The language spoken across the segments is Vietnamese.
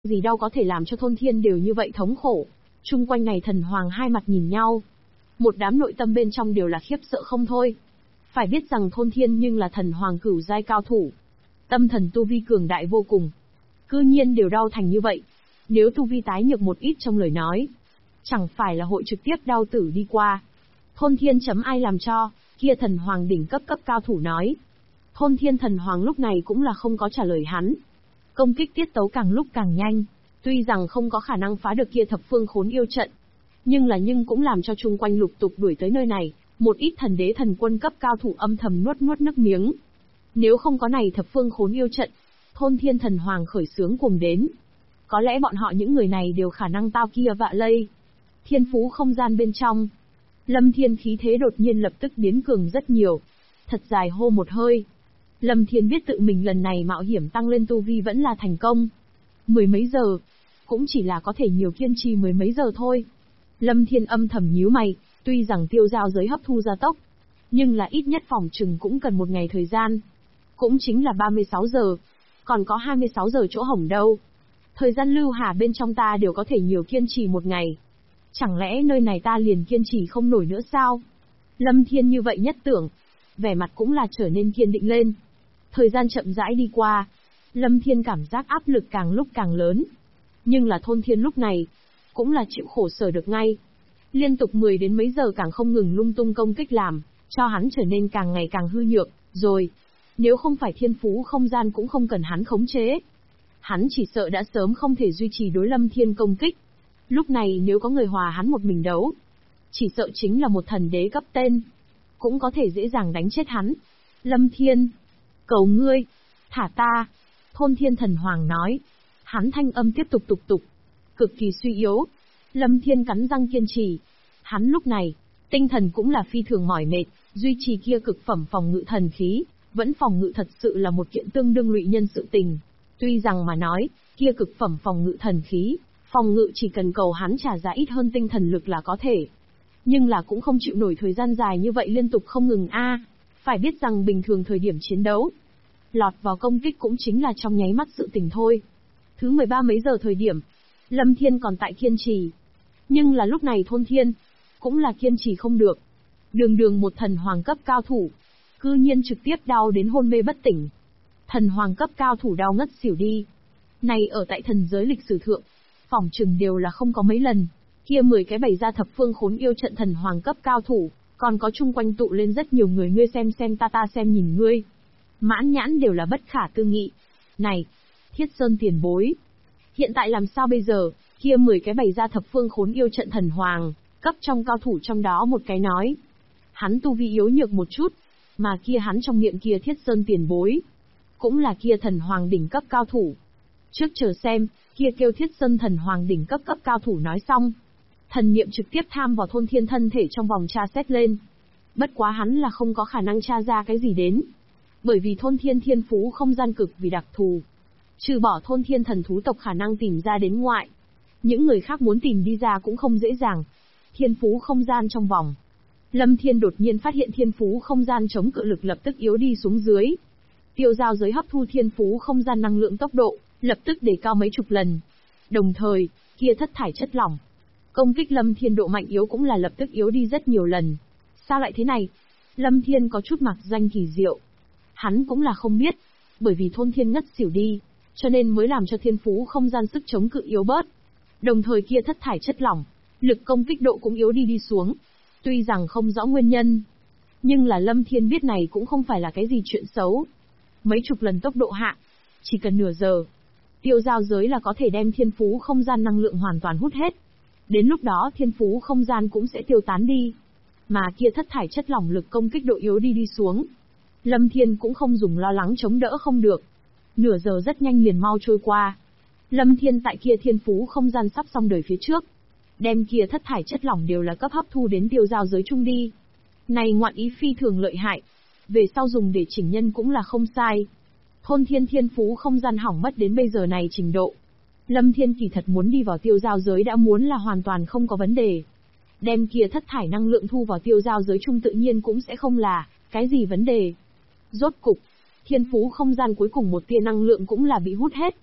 Gì đâu có thể làm cho thôn thiên đều như vậy thống khổ. Chung quanh này thần hoàng hai mặt nhìn nhau. Một đám nội tâm bên trong đều là khiếp sợ không thôi. Phải biết rằng thôn thiên nhưng là thần hoàng cửu giai cao thủ. Tâm thần tu vi cường đại vô cùng. Cư nhiên đều đau thành như vậy. Nếu tu vi tái nhược một ít trong lời nói, chẳng phải là hội trực tiếp đau tử đi qua. Thôn thiên chấm ai làm cho, kia thần hoàng đỉnh cấp cao thủ nói. Thôn thiên thần hoàng lúc này cũng là không có trả lời hắn. Công kích tiết tấu càng lúc càng nhanh, tuy rằng không có khả năng phá được kia thập phương khốn yêu trận, nhưng cũng làm cho chung quanh lục tục đuổi tới nơi này, một ít thần đế thần quân cấp cao thủ âm thầm nuốt nước miếng. Nếu không có này thập phương khốn yêu trận, thôn thiên thần hoàng khởi sướng cùng đến. Có lẽ bọn họ những người này đều khả năng tao kia vạ lây. Thiên phú không gian bên trong, Lâm Thiên khí thế đột nhiên lập tức biến cường rất nhiều. Thật dài hô một hơi. Lâm Thiên biết tự mình lần này mạo hiểm tăng lên tu vi vẫn là thành công. Mười mấy giờ, cũng chỉ là có thể nhiều kiên trì mười mấy giờ thôi. Lâm Thiên âm thầm nhíu mày, tuy rằng tiêu giao giới hấp thu gia tốc, nhưng là ít nhất phòng trừng cũng cần một ngày thời gian. Cũng chính là 36 giờ, còn có 26 giờ chỗ hổng đâu. Thời gian lưu hà bên trong ta đều có thể nhiều kiên trì một ngày. Chẳng lẽ nơi này ta liền kiên trì không nổi nữa sao? Lâm Thiên như vậy nhất tưởng, vẻ mặt cũng là trở nên kiên định lên. Thời gian chậm rãi đi qua, Lâm Thiên cảm giác áp lực càng lúc càng lớn. Nhưng là thôn thiên lúc này, cũng là chịu khổ sở được ngay. Liên tục 10 đến mấy giờ càng không ngừng lung tung công kích làm, cho hắn trở nên càng ngày càng hư nhược, rồi. Nếu không phải thiên phú không gian cũng không cần hắn khống chế. Hắn chỉ sợ đã sớm không thể duy trì đối Lâm Thiên công kích. Lúc này nếu có người hòa hắn một mình đấu, chỉ sợ chính là một thần đế cấp tên, cũng có thể dễ dàng đánh chết hắn. Lâm Thiên, cầu ngươi, thả ta. Thôn thiên thần hoàng nói. Hắn thanh âm tiếp tục, cực kỳ suy yếu. Lâm Thiên cắn răng kiên trì. Hắn lúc này, tinh thần cũng là phi thường mỏi mệt, duy trì kia cực phẩm phòng ngự thần khí, vẫn phòng ngự thật sự là một kiện tương đương lụy nhân sự tình. Tuy rằng mà nói, kia cực phẩm phòng ngự thần khí, phòng ngự chỉ cần cầu hắn trả giá ít hơn tinh thần lực là có thể. Nhưng là cũng không chịu nổi thời gian dài như vậy liên tục không ngừng Phải biết rằng bình thường thời điểm chiến đấu, lọt vào công kích cũng chính là trong nháy mắt sự tình thôi. Thứ 13 mấy giờ thời điểm, Lâm Thiên còn tại kiên trì. Nhưng là lúc này thôn thiên, cũng là kiên trì không được. Đường một thần hoàng cấp cao thủ, cư nhiên trực tiếp đau đến hôn mê bất tỉnh. Thần hoàng cấp cao thủ đau ngất xỉu đi. Này ở tại thần giới lịch sử thượng, phỏng chừng đều là không có mấy lần. Kia 10 cái bày ra thập phương khốn yêu trận thần hoàng cấp cao thủ, còn có chung quanh tụ lên rất nhiều người, ngươi xem ta xem nhìn ngươi. Mãn nhãn đều là bất khả tư nghị. Này, Thiết Sơn tiền bối, hiện tại làm sao bây giờ? Kia 10 cái bày ra thập phương khốn yêu trận thần hoàng cấp trong cao thủ trong đó một cái nói. Hắn tu vi yếu nhược một chút, mà kia hắn trong miệng kia Thiết Sơn tiền bối, cũng là kia thần hoàng đỉnh cấp cao thủ. Trước chờ xem, kia kêu Thiết Sơn thần hoàng đỉnh cấp cao thủ nói xong. Thần niệm trực tiếp tham vào thôn thiên thân thể trong vòng tra xét lên. Bất quá hắn là không có khả năng tra ra cái gì đến. Bởi vì thôn thiên thiên phú không gian cực vì đặc thù. Trừ bỏ thôn thiên thần thú tộc khả năng tìm ra đến ngoại, những người khác muốn tìm đi ra cũng không dễ dàng. Thiên phú không gian trong vòng. Lâm Thiên đột nhiên phát hiện thiên phú không gian chống cự lực lập tức yếu đi xuống dưới. Tiêu giao giới hấp thu thiên phú không gian năng lượng tốc độ, lập tức đề cao mấy chục lần. Đồng thời, kia thất thải chất lỏng, công kích Lâm Thiên độ mạnh yếu cũng là lập tức yếu đi rất nhiều lần. Sao lại thế này? Lâm Thiên có chút mặc danh kỳ diệu. Hắn cũng là không biết, bởi vì thôn thiên ngất xỉu đi, cho nên mới làm cho thiên phú không gian sức chống cự yếu bớt. Đồng thời kia thất thải chất lỏng, lực công kích độ cũng yếu đi xuống. Tuy rằng không rõ nguyên nhân, nhưng là Lâm Thiên biết này cũng không phải là cái gì chuyện xấu. Mấy chục lần tốc độ hạ, chỉ cần nửa giờ, tiêu giao giới là có thể đem thiên phú không gian năng lượng hoàn toàn hút hết. Đến lúc đó thiên phú không gian cũng sẽ tiêu tán đi. Mà kia thất thải chất lỏng lực công kích độ yếu đi xuống. Lâm Thiên cũng không dùng lo lắng chống đỡ không được. Nửa giờ rất nhanh liền mau trôi qua. Lâm Thiên tại kia thiên phú không gian sắp xong đời phía trước. Đem kia thất thải chất lỏng đều là cấp hấp thu đến tiêu giao giới chung đi. Này ngoạn ý phi thường lợi hại. Về sau dùng để chỉnh nhân cũng là không sai. Thôn thiên thiên phú không gian hỏng mất đến bây giờ này trình độ. Lâm Thiên kỳ thật muốn đi vào tiêu giao giới đã muốn là hoàn toàn không có vấn đề. Đem kia thất thải năng lượng thu vào tiêu giao giới chung tự nhiên cũng sẽ không là cái gì vấn đề. Rốt cục, thiên phú không gian cuối cùng một tia năng lượng cũng là bị hút hết.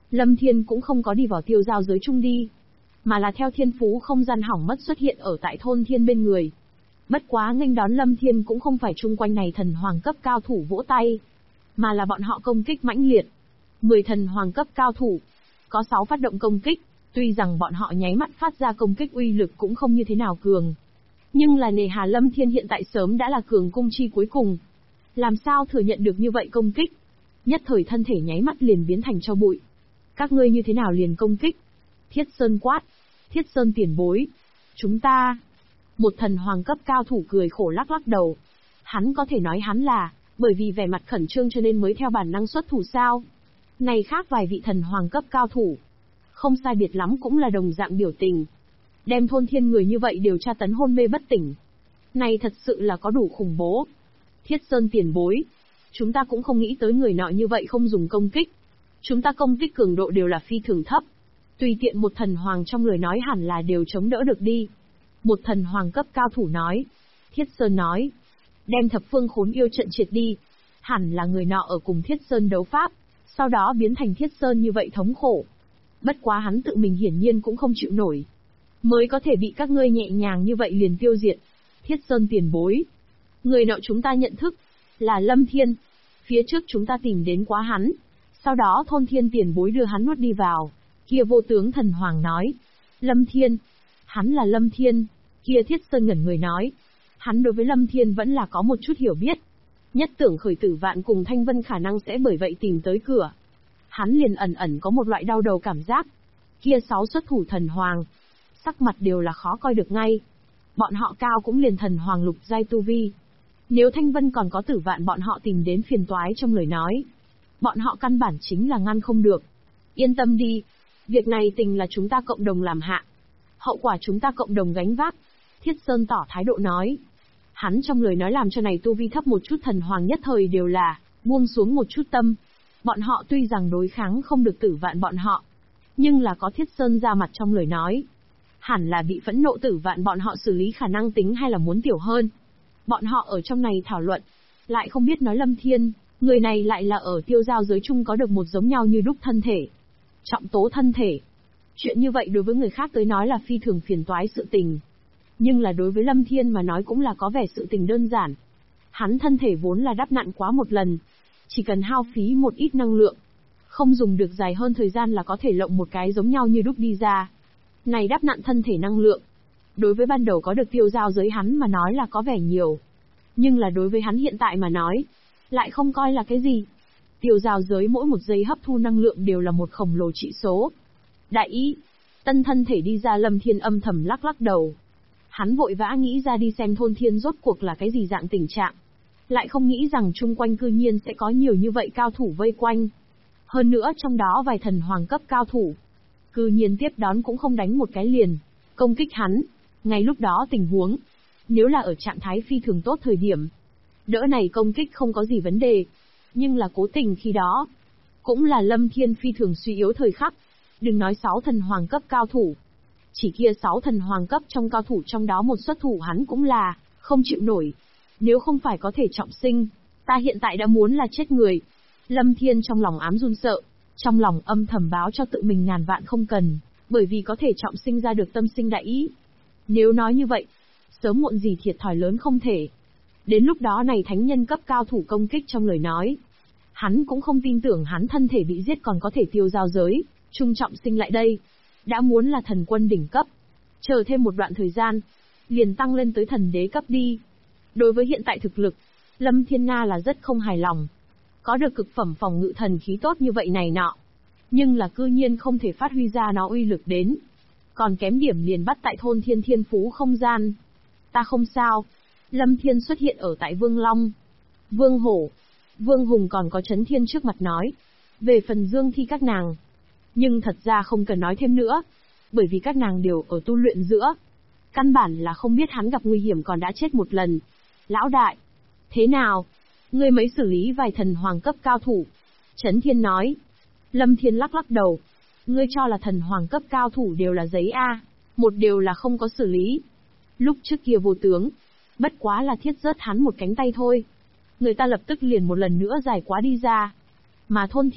Lâm Thiên cũng không có đi vào tiêu giao giới chung đi, mà là theo thiên phú không gian hỏng mất xuất hiện ở tại thôn thiên bên người. Bất quá nghênh đón Lâm Thiên cũng không phải chung quanh này thần hoàng cấp cao thủ vỗ tay, mà là bọn họ công kích mãnh liệt. 10 thần hoàng cấp cao thủ, có 6 phát động công kích, tuy rằng bọn họ nháy mắt phát ra công kích uy lực cũng không như thế nào cường. Nhưng là nề hà Lâm Thiên hiện tại sớm đã là cường cung chi cuối cùng. Làm sao thừa nhận được như vậy công kích? Nhất thời thân thể nháy mắt liền biến thành tro bụi. Các ngươi như thế nào liền công kích? Thiết Sơn quát. Thiết Sơn tiền bối. Chúng ta. Một thần hoàng cấp cao thủ cười khổ lắc lắc đầu. Hắn có thể nói hắn là, bởi vì vẻ mặt khẩn trương cho nên mới theo bản năng xuất thủ sao. Này khác vài vị thần hoàng cấp cao thủ. Không sai biệt lắm cũng là đồng dạng biểu tình. Đem thôn thiên người như vậy đều tra tấn hôn mê bất tỉnh. Này thật sự là có đủ khủng bố. Thiết Sơn tiền bối. Chúng ta cũng không nghĩ tới người nọ như vậy không dùng công kích. Chúng ta công kích cường độ đều là phi thường thấp. Tùy tiện một thần hoàng trong lời nói hẳn là đều chống đỡ được đi. Một thần hoàng cấp cao thủ nói. Thiết Sơn nói. Đem thập phương khốn yêu trận triệt đi. Hẳn là người nọ ở cùng Thiết Sơn đấu pháp. Sau đó biến thành Thiết Sơn như vậy thống khổ. Bất quá hắn tự mình hiển nhiên cũng không chịu nổi. Mới có thể bị các ngươi nhẹ nhàng như vậy liền tiêu diệt. Thiết Sơn tiền bối. Người nọ chúng ta nhận thức. Là Lâm Thiên. Phía trước chúng ta tìm đến quá hắn. Sau đó thôn thiên tiền bối đưa hắn nuốt đi vào. Kia vô tướng thần hoàng nói. Lâm Thiên. Hắn là Lâm Thiên. Kia Thiết Sơn ngẩn người nói. Hắn đối với Lâm Thiên vẫn là có một chút hiểu biết. Nhất tưởng Khởi Tử Vạn cùng Thanh Vân khả năng sẽ bởi vậy tìm tới cửa. Hắn liền ẩn ẩn có một loại đau đầu cảm giác. Kia 6 xuất thủ thần hoàng. Sắc mặt đều là khó coi được ngay. Bọn họ cao cũng liền thần hoàng lục giai tu vi. Nếu Thanh Vân còn có Tử Vạn bọn họ tìm đến phiền toái trong lời nói. Bọn họ căn bản chính là ngăn không được. Yên tâm đi. Việc này tình là chúng ta cộng đồng làm hạ. Hậu quả chúng ta cộng đồng gánh vác. Thiết Sơn tỏ thái độ nói. Hắn trong lời nói làm cho này tu vi thấp một chút thần hoàng nhất thời đều là buông xuống một chút tâm. Bọn họ tuy rằng đối kháng không được Tử Vạn bọn họ, nhưng là có Thiết Sơn ra mặt trong lời nói. Hẳn là bị phẫn nộ Tử Vạn bọn họ xử lý khả năng tính hay là muốn tiểu hơn. Bọn họ ở trong này thảo luận, lại không biết nói Lâm Thiên, người này lại là ở tiêu giao giới chung có được một giống nhau như đúc thân thể. Trọng tố thân thể. Chuyện như vậy đối với người khác tới nói là phi thường phiền toái sự tình. Nhưng là đối với Lâm Thiên mà nói cũng là có vẻ sự tình đơn giản. Hắn thân thể vốn là đắp nặn quá một lần. Chỉ cần hao phí một ít năng lượng. Không dùng được dài hơn thời gian là có thể lộng một cái giống nhau như đúc đi ra. Này đắp nặn thân thể năng lượng. Đối với ban đầu có được tiêu giao giới hắn mà nói là có vẻ nhiều. Nhưng là đối với hắn hiện tại mà nói, lại không coi là cái gì. Tiêu giao giới mỗi một giây hấp thu năng lượng đều là một khổng lồ trị số. Đại ý, tân thân thể đi ra Lâm Thiên âm thầm lắc lắc đầu. Hắn vội vã nghĩ ra đi xem thôn thiên rốt cuộc là cái gì dạng tình trạng. Lại không nghĩ rằng chung quanh cư nhiên sẽ có nhiều như vậy cao thủ vây quanh. Hơn nữa trong đó vài thần hoàng cấp cao thủ. Cư nhiên tiếp đón cũng không đánh một cái liền. Công kích hắn. Ngay lúc đó tình huống. Nếu là ở trạng thái phi thường tốt thời điểm. Đỡ này công kích không có gì vấn đề. Nhưng là cố tình khi đó. Cũng là Lâm Thiên phi thường suy yếu thời khắc. Đừng nói 6 thần hoàng cấp cao thủ. Chỉ kia 6 thần hoàng cấp trong cao thủ trong đó một xuất thủ hắn cũng là không chịu nổi. Nếu không phải có thể trọng sinh, ta hiện tại đã muốn là chết người. Lâm Thiên trong lòng ám run sợ, trong lòng âm thầm báo cho tự mình ngàn vạn không cần, bởi vì có thể trọng sinh ra được tâm sinh đại ý. Nếu nói như vậy, sớm muộn gì thiệt thòi lớn không thể. Đến lúc đó này thánh nhân cấp cao thủ công kích trong lời nói. Hắn cũng không tin tưởng hắn thân thể bị giết còn có thể tiêu giao giới, trung trọng sinh lại đây. Đã muốn là thần quân đỉnh cấp. Chờ thêm một đoạn thời gian, liền tăng lên tới thần đế cấp đi. Đối với hiện tại thực lực, Lâm Thiên Nga là rất không hài lòng. Có được cực phẩm phòng ngự thần khí tốt như vậy này nọ. Nhưng là cư nhiên không thể phát huy ra nó uy lực đến. Còn kém điểm liền bắt tại thôn thiên thiên phú không gian. Ta không sao. Lâm Thiên xuất hiện ở tại Vương Long, Vương Hổ, Vương Hùng còn có Chấn Thiên trước mặt nói. Về phần Dương Thi các nàng. Nhưng thật ra không cần nói thêm nữa. Bởi vì các nàng đều ở tu luyện giữa. Căn bản là không biết hắn gặp nguy hiểm còn đã chết một lần. Lão đại. Thế nào? Ngươi mới xử lý vài thần hoàng cấp cao thủ. Chấn Thiên nói. Lâm Thiên lắc lắc đầu. Ngươi cho là thần hoàng cấp cao thủ đều là giấy A. Một đều là không có xử lý. Lúc trước kia vô tướng. Bất quá là thiết rớt hắn một cánh tay thôi. Người ta lập tức liền một lần nữa giải quá đi ra. Mà thôn thiên,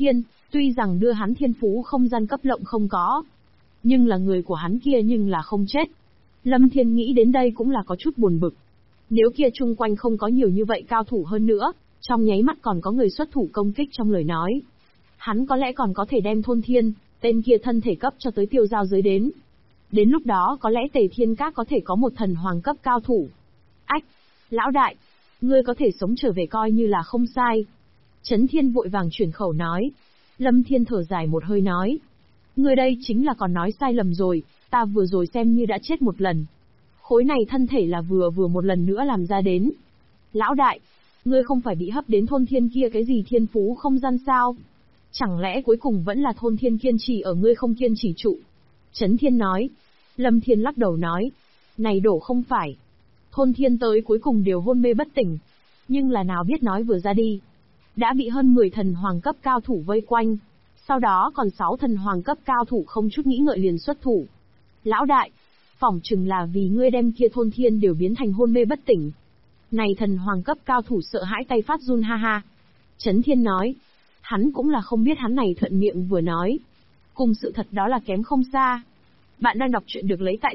Tuy rằng đưa hắn thiên phú không gian cấp lộng không có, nhưng là người của hắn kia nhưng là không chết. Lâm Thiên nghĩ đến đây cũng là có chút buồn bực. Nếu kia chung quanh không có nhiều như vậy cao thủ hơn nữa, trong nháy mắt còn có người xuất thủ công kích trong lời nói, hắn có lẽ còn có thể đem Thôn Thiên, tên kia thân thể cấp cho tới tiêu giao giới đến. Đến lúc đó có lẽ Tề Thiên Các có thể có một thần hoàng cấp cao thủ. Ách! Lão đại! Ngươi có thể sống trở về coi như là không sai. Chấn Thiên vội vàng chuyển khẩu nói. Lâm Thiên thở dài một hơi nói. Ngươi đây chính là còn nói sai lầm rồi, ta vừa rồi xem như đã chết một lần. Khối này thân thể là vừa một lần nữa làm ra đến. Lão đại! Ngươi không phải bị hấp đến Thôn Thiên kia cái gì thiên phú không gian sao? Chẳng lẽ cuối cùng vẫn là Thôn Thiên kiên trì ở ngươi không kiên trì trụ? Chấn Thiên nói. Lâm Thiên lắc đầu nói. Này đổ không phải. Thôn Thiên tới cuối cùng đều hôn mê bất tỉnh. Nhưng là nào biết nói vừa ra đi, đã bị hơn 10 thần hoàng cấp cao thủ vây quanh. Sau đó còn 6 thần hoàng cấp cao thủ không chút nghĩ ngợi liền xuất thủ. Lão đại! Phỏng chừng là vì ngươi đem kia Thôn Thiên đều biến thành hôn mê bất tỉnh. Này thần hoàng cấp cao thủ sợ hãi tay phát run ha ha. Chấn Thiên nói. Hắn cũng là không biết hắn này thuận miệng vừa nói. Cùng sự thật đó là kém không xa. Bạn đang đọc truyện được lấy tại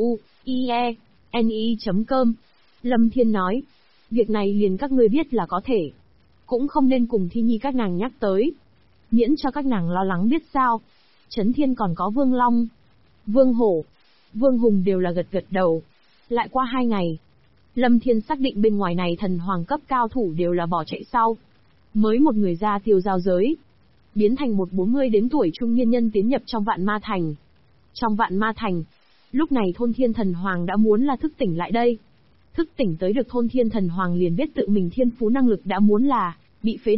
tzu.ie.ne.com. Lâm Thiên nói. Việc này liền các ngươi biết là có thể. Cũng không nên cùng Thi Nhi các nàng nhắc tới. Miễn cho các nàng lo lắng biết sao. Chấn Thiên còn có Vương Long, Vương Hổ, Vương Hùng đều là gật đầu. Lại qua 2 ngày, Lâm Thiên xác định bên ngoài này thần hoàng cấp cao thủ đều là bỏ chạy sau. Mới một người ra tiêu giao giới, biến thành một 40 đến tuổi trung niên nhân tiến nhập trong Vạn Ma Thành. Trong Vạn Ma Thành, lúc này Thôn Thiên Thần Hoàng đã muốn là thức tỉnh lại đây. Thức tỉnh tới được Thôn Thiên Thần Hoàng liền biết tự mình thiên phú năng lực đã muốn là bị phế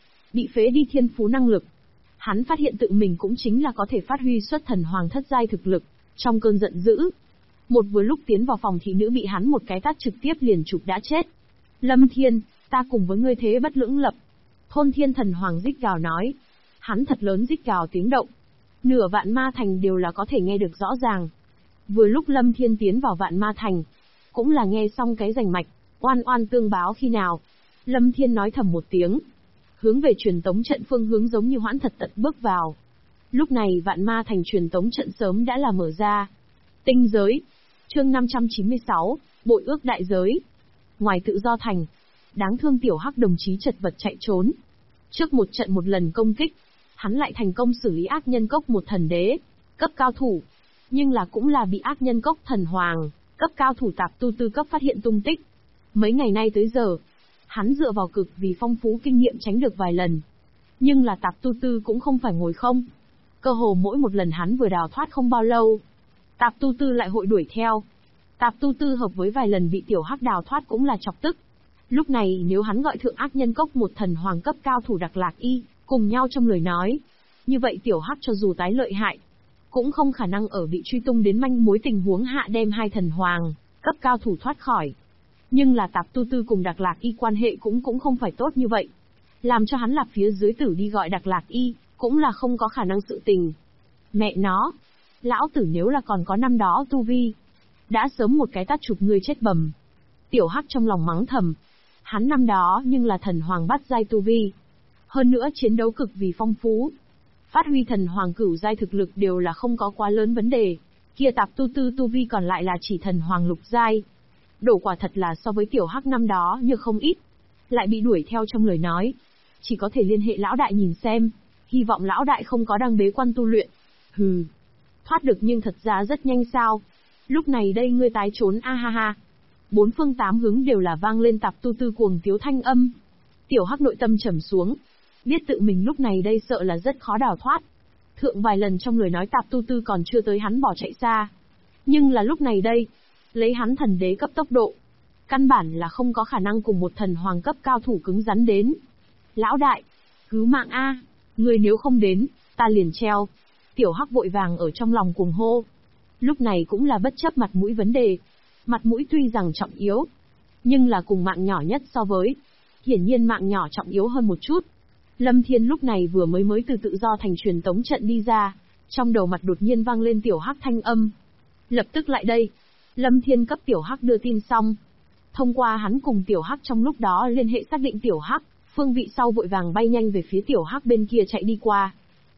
đi thiên phú năng lực. Hắn phát hiện tự mình cũng chính là có thể phát huy xuất thần hoàng thất giai thực lực. Trong cơn giận dữ, một vừa lúc tiến vào phòng thị nữ bị hắn một cái tát trực tiếp liền chụp đã chết. Lâm Thiên, ta cùng với ngươi thế bất lưỡng lập. Thôn Thiên Thần Hoàng rít gào nói. Hắn thật lớn rít gào tiếng động. Nửa Vạn Ma Thành đều là có thể nghe được rõ ràng. Vừa lúc Lâm Thiên tiến vào Vạn Ma Thành, cũng là nghe xong cái rành mạch, oan tương báo khi nào. Lâm Thiên nói thầm một tiếng, hướng về truyền tống trận phương hướng giống như hoãn thật tật bước vào. Lúc này Vạn Ma Thành truyền tống trận sớm đã là mở ra. Tinh giới. Chương 596, Bội ước đại giới. Ngoài tự do thành, đáng thương tiểu Hắc đồng chí chật vật chạy trốn. Trước một trận một lần công kích, hắn lại thành công xử lý ác nhân cốc một thần đế cấp cao thủ, nhưng là cũng là bị ác nhân cốc thần hoàng cấp cao thủ Tạp Tu Tư cấp phát hiện tung tích. Mấy ngày nay tới giờ, hắn dựa vào cực vì phong phú kinh nghiệm tránh được vài lần. Nhưng là Tạp Tu Tư cũng không phải ngồi không. Cơ hồ mỗi một lần hắn vừa đào thoát không bao lâu, Tạp Tu Tư lại hội đuổi theo. Tạp Tu Tư hợp với vài lần bị tiểu Hắc đào thoát cũng là chọc tức. Lúc này nếu hắn gọi thượng ác nhân cốc một thần hoàng cấp cao thủ Đặc Lạc Y, cùng nhau trong lời nói, như vậy tiểu Hắc cho dù tái lợi hại, cũng không khả năng ở bị truy tung đến manh mối tình huống hạ đem 2 thần hoàng cấp cao thủ thoát khỏi. Nhưng là Tạp Tu Tư cùng Đặc Lạc Y quan hệ cũng không phải tốt như vậy. Làm cho hắn là phía dưới tử đi gọi Đặc Lạc Y, cũng là không có khả năng sự tình. Mẹ nó, lão tử nếu là còn có năm đó tu vi, đã sớm một cái tát chụp người chết bầm. Tiểu Hắc trong lòng mắng thầm, hắn năm đó nhưng là thần hoàng bát giai tu vi. Hơn nữa chiến đấu cực vì phong phú. Phát huy thần hoàng cửu giai thực lực đều là không có quá lớn vấn đề. Kia Tạp Tu Tư tu vi còn lại là chỉ thần hoàng lục giai. Đổ quả thật là so với tiểu Hắc năm đó như không ít. Lại bị đuổi theo trong lời nói. Chỉ có thể liên hệ lão đại nhìn xem. Hy vọng lão đại không có đang bế quan tu luyện. Hừ. Thoát được nhưng thật ra rất nhanh sao. Lúc này đây ngươi tái trốn a ha ha. 4 phương 8 hướng đều là vang lên Tạp Tu Tư cuồng tiếu thanh âm. Tiểu Hắc nội tâm trầm xuống. Biết tự mình lúc này đây sợ là rất khó đào thoát. Thượng vài lần trong lời nói Tạp Tu Tư còn chưa tới hắn bỏ chạy xa. Nhưng là lúc này đây, lấy hắn thần đế cấp tốc độ, căn bản là không có khả năng cùng một thần hoàng cấp cao thủ cứng rắn đến. Lão đại, cứu mạng a, người nếu không đến, ta liền treo. Tiểu Hắc vội vàng ở trong lòng cuồng hô. Lúc này cũng là bất chấp mặt mũi vấn đề. Mặt mũi tuy rằng trọng yếu, nhưng là cùng mạng nhỏ nhất so với. Hiển nhiên mạng nhỏ trọng yếu hơn một chút. Lâm Thiên lúc này vừa mới từ tự do thành truyền tống trận đi ra, trong đầu mặt đột nhiên vang lên tiểu Hắc thanh âm. Lập tức lại đây. Lâm Thiên cấp tiểu Hắc đưa tin xong. Thông qua hắn cùng tiểu Hắc trong lúc đó liên hệ xác định tiểu Hắc, phương vị sau vội vàng bay nhanh về phía tiểu Hắc bên kia chạy đi qua.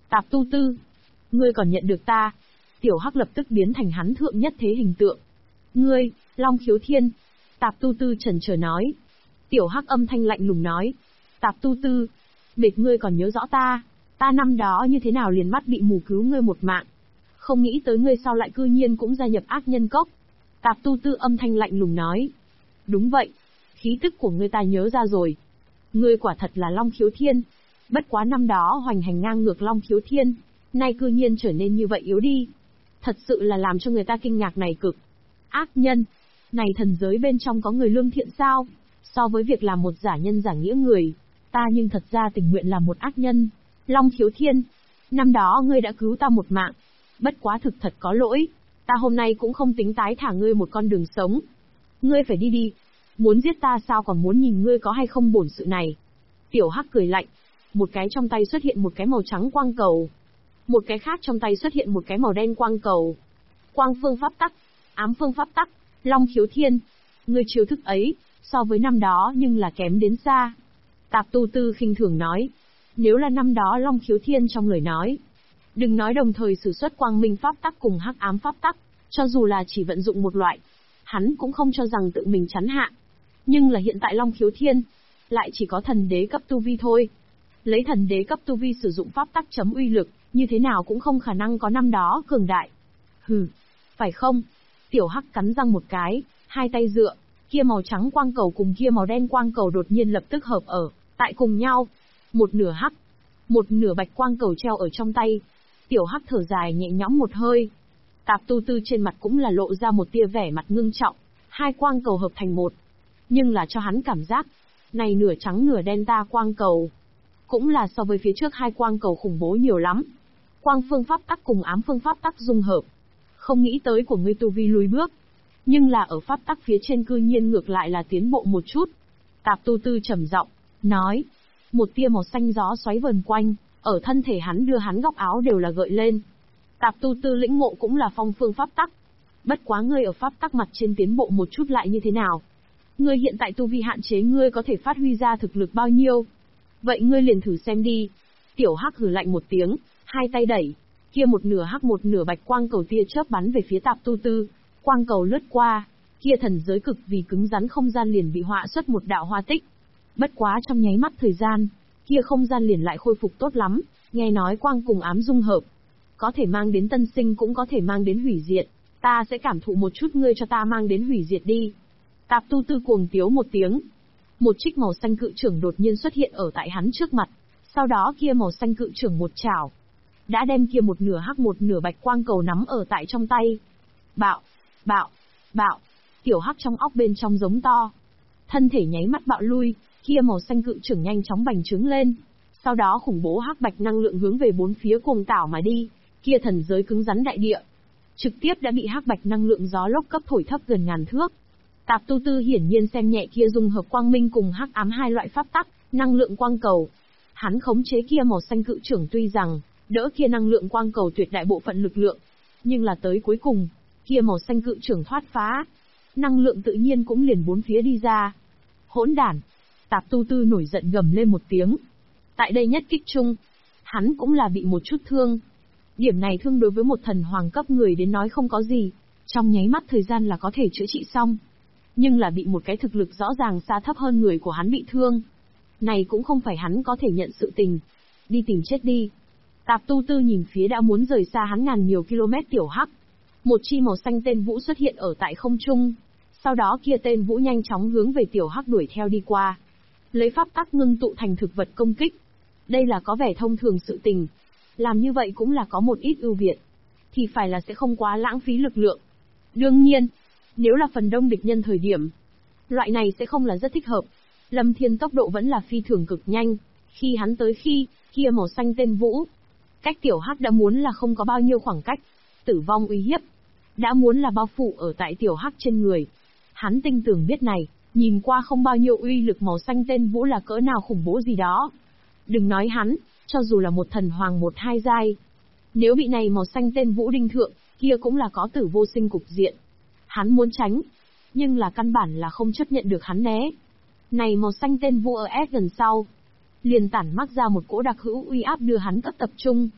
Tạp Tu Tư, ngươi còn nhận được ta? Tiểu Hắc lập tức biến thành hắn thượng nhất thế hình tượng. Ngươi, Long Khiếu Thiên. Tạp Tu Tư chần chờ nói. Tiểu Hắc âm thanh lạnh lùng nói. Tạp Tu Tư, mệt ngươi còn nhớ rõ ta. Ta năm đó như thế nào liền mắt bị mù cứu ngươi một mạng. Không nghĩ tới ngươi sau lại cư nhiên cũng gia nhập ác nhân cốc. Tạp Tu Tư âm thanh lạnh lùng nói. Đúng vậy, khí tức của ngươi ta nhớ ra rồi. Ngươi quả thật là Long Khiếu Thiên. Bất quá năm đó hoành hành ngang ngược Long Khiếu Thiên, nay cư nhiên trở nên như vậy yếu đi. Thật sự là làm cho người ta kinh ngạc này cực. Ác nhân, này thần giới bên trong có người lương thiện sao? So với việc làm một giả nhân giả nghĩa người, ta nhưng thật ra tình nguyện làm một ác nhân. Long Khiếu Thiên, năm đó ngươi đã cứu ta một mạng. Bất quá thực thật có lỗi, ta hôm nay cũng không tính tái thả ngươi một con đường sống. Ngươi phải đi đi. Muốn giết ta sao còn muốn nhìn ngươi có hay không bổn sự này. Tiểu Hắc cười lạnh. Một cái trong tay xuất hiện một cái màu trắng quang cầu. Một cái khác trong tay xuất hiện một cái màu đen quang cầu. Quang phương pháp tắc, ám phương pháp tắc, Long Khiếu Thiên. Ngươi chiêu thức ấy, so với năm đó nhưng là kém đến xa. Tạp Tu Tư khinh thường nói. Nếu là năm đó Long Khiếu Thiên trong lời nói, đừng nói đồng thời sử xuất quang minh pháp tắc cùng hắc ám pháp tắc, cho dù là chỉ vận dụng một loại, hắn cũng không cho rằng tự mình chắn hạ. Nhưng là hiện tại Long Khiếu Thiên, lại chỉ có thần đế cấp tu vi thôi. Lấy thần đế cấp tu vi sử dụng pháp tắc chấm uy lực, như thế nào cũng không khả năng có năm đó cường đại. Hừ, phải không? Tiểu Hắc cắn răng một cái, hai tay dựa, kia màu trắng quang cầu cùng kia màu đen quang cầu đột nhiên lập tức hợp ở tại cùng nhau. Một nửa hắc, một nửa bạch quang cầu treo ở trong tay. Tiểu Hắc thở dài nhẹ nhõm một hơi. Tạp Tu Tư trên mặt cũng là lộ ra một tia vẻ mặt ngưng trọng, hai quang cầu hợp thành một. Nhưng là cho hắn cảm giác, này nửa trắng nửa đen ta quang cầu, cũng là so với phía trước hai quang cầu khủng bố nhiều lắm. Quang phương pháp tắc cùng ám phương pháp tắc dung hợp. Không nghĩ tới của ngươi tu vi lùi bước. Nhưng là ở pháp tắc phía trên cư nhiên ngược lại là tiến bộ một chút. Tạp Tu Tư trầm giọng nói. Một tia màu xanh gió xoáy vần quanh, ở thân thể hắn đưa hắn góc áo đều là gợi lên. Tạp Tu Tư lĩnh ngộ cũng là phong phương pháp tắc. Bất quá ngươi ở pháp tắc mặt trên tiến bộ một chút lại như thế nào? Ngươi hiện tại tu vi hạn chế ngươi có thể phát huy ra thực lực bao nhiêu? Vậy ngươi liền thử xem đi. Tiểu Hắc hừ lạnh một tiếng, hai tay đẩy, kia một nửa hắc một nửa bạch quang cầu tia chớp bắn về phía Tạp Tu Tư. Quang cầu lướt qua, kia thần giới cực vì cứng rắn không gian liền bị họa xuất một đạo hoa tích. Bất quá trong nháy mắt thời gian, kia không gian liền lại khôi phục tốt lắm, nghe nói quang cùng ám dung hợp, có thể mang đến tân sinh cũng có thể mang đến hủy diệt, ta sẽ cảm thụ một chút ngươi cho ta mang đến hủy diệt đi. Tạp Tu Tư cuồng tiếu một tiếng. Một trích màu xanh cự trưởng đột nhiên xuất hiện ở tại hắn trước mặt, sau đó kia màu xanh cự trưởng một chảo, đã đem kia một nửa hắc một nửa bạch quang cầu nắm ở tại trong tay. Bạo, bạo, bạo, Tiểu Hắc trong óc bên trong giống to. Thân thể nháy mắt bạo lui, kia màu xanh cự trưởng nhanh chóng bành trướng lên. Sau đó khủng bố hắc bạch năng lượng hướng về bốn phía cuồng tảo mà đi, kia thần giới cứng rắn đại địa, trực tiếp đã bị hắc bạch năng lượng gió lốc cấp thổi thấp gần ngàn thước. Tạp Tu Tư hiển nhiên xem nhẹ kia dung hợp quang minh cùng hắc ám hai loại pháp tắc, năng lượng quang cầu. Hắn khống chế kia màu xanh cự trưởng tuy rằng đỡ kia năng lượng quang cầu tuyệt đại bộ phận lực lượng, nhưng là tới cuối cùng, kia màu xanh cự trưởng thoát phá, năng lượng tự nhiên cũng liền bốn phía đi ra. Hỗn đản! Tạp Tu Tư nổi giận gầm lên một tiếng. Tại đây nhất kích chung, hắn cũng là bị một chút thương. Điểm này thương đối với một thần hoàng cấp người đến nói không có gì, trong nháy mắt thời gian là có thể chữa trị xong. Nhưng là bị một cái thực lực rõ ràng xa thấp hơn người của hắn bị thương. Này cũng không phải hắn có thể nhận sự tình. Đi tìm chết đi. Tạp Tu Tư nhìn phía đã muốn rời xa hắn ngàn nhiều km Tiểu Hắc. Một chi màu xanh tên vũ xuất hiện ở tại không trung. Sau đó kia tên vũ nhanh chóng hướng về Tiểu Hắc đuổi theo đi qua. Lấy pháp tắc ngưng tụ thành thực vật công kích. Đây là có vẻ thông thường sự tình. Làm như vậy cũng là có một ít ưu việt. Thì phải là sẽ không quá lãng phí lực lượng. Đương nhiên, nếu là phần đông địch nhân thời điểm, loại này sẽ không là rất thích hợp. Lâm Thiên tốc độ vẫn là phi thường cực nhanh. Khi hắn tới kia màu xanh tên vũ, cách Tiểu Hắc đã muốn là không có bao nhiêu khoảng cách. Tử vong uy hiếp đã muốn là bao phủ ở tại Tiểu Hắc trên người. Hắn tinh tường biết này, nhìn qua không bao nhiêu uy lực màu xanh tên vũ là cỡ nào khủng bố gì đó. Đừng nói hắn, cho dù là một thần hoàng một hai giai, nếu bị này màu xanh tên vũ đinh thượng, kia cũng là có tử vô sinh cục diện. Hắn muốn tránh, nhưng là căn bản là không chấp nhận được hắn né. Này màu xanh tên vũ ở S gần sau, liền tản mắc ra một cỗ đặc hữu uy áp đưa hắn cấp tập trung.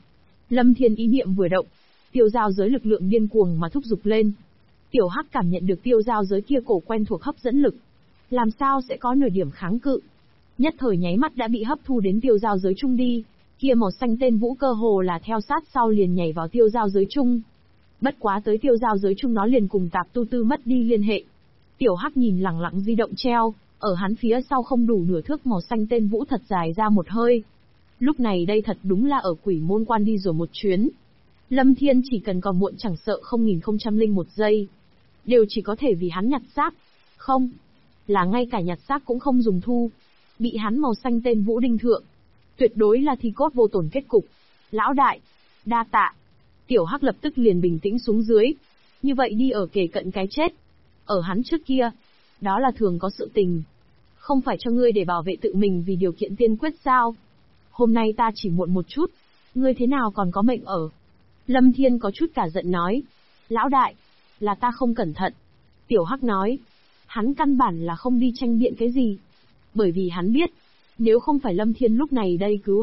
Lâm Thiên ý niệm vừa động, tiêu giao giới lực lượng điên cuồng mà thúc giục lên. Tiểu Hắc cảm nhận được tiêu giao giới kia cổ quen thuộc hấp dẫn lực. Làm sao sẽ có nửa điểm kháng cự. Nhất thời nháy mắt đã bị hấp thu đến tiêu giao giới chung đi, kia màu xanh tên Vũ cơ hồ là theo sát sau liền nhảy vào tiêu giao giới chung. Bất quá tới tiêu giao giới chung nó liền cùng Tạp Tu Tư mất đi liên hệ. Tiểu Hắc nhìn lẳng lặng di động treo, ở hắn phía sau không đủ nửa thước màu xanh tên Vũ thật dài ra một hơi. Lúc này đây thật đúng là ở Quỷ Môn Quan đi rồi một chuyến. Lâm Thiên chỉ cần còn muộn chẳng sợ 0001 giây. Đều chỉ có thể vì hắn nhặt xác. Không. Là ngay cả nhặt xác cũng không dùng thu. Bị hắn màu xanh tên Vũ đinh thượng. Tuyệt đối là thi cốt vô tổn kết cục. Lão đại. Đa tạ. Tiểu Hắc lập tức liền bình tĩnh xuống dưới. Như vậy đi ở kề cận cái chết. Ở hắn trước kia. Đó là thường có sự tình. Không phải cho ngươi để bảo vệ tự mình vì điều kiện tiên quyết sao? Hôm nay ta chỉ muộn một chút. Ngươi thế nào còn có mệnh ở? Lâm Thiên có chút cả giận nói. Lão đại. Là ta không cẩn thận. Tiểu Hắc nói. Hắn căn bản là không đi tranh biện cái gì. Bởi vì hắn biết. Nếu không phải Lâm Thiên lúc này đây cứu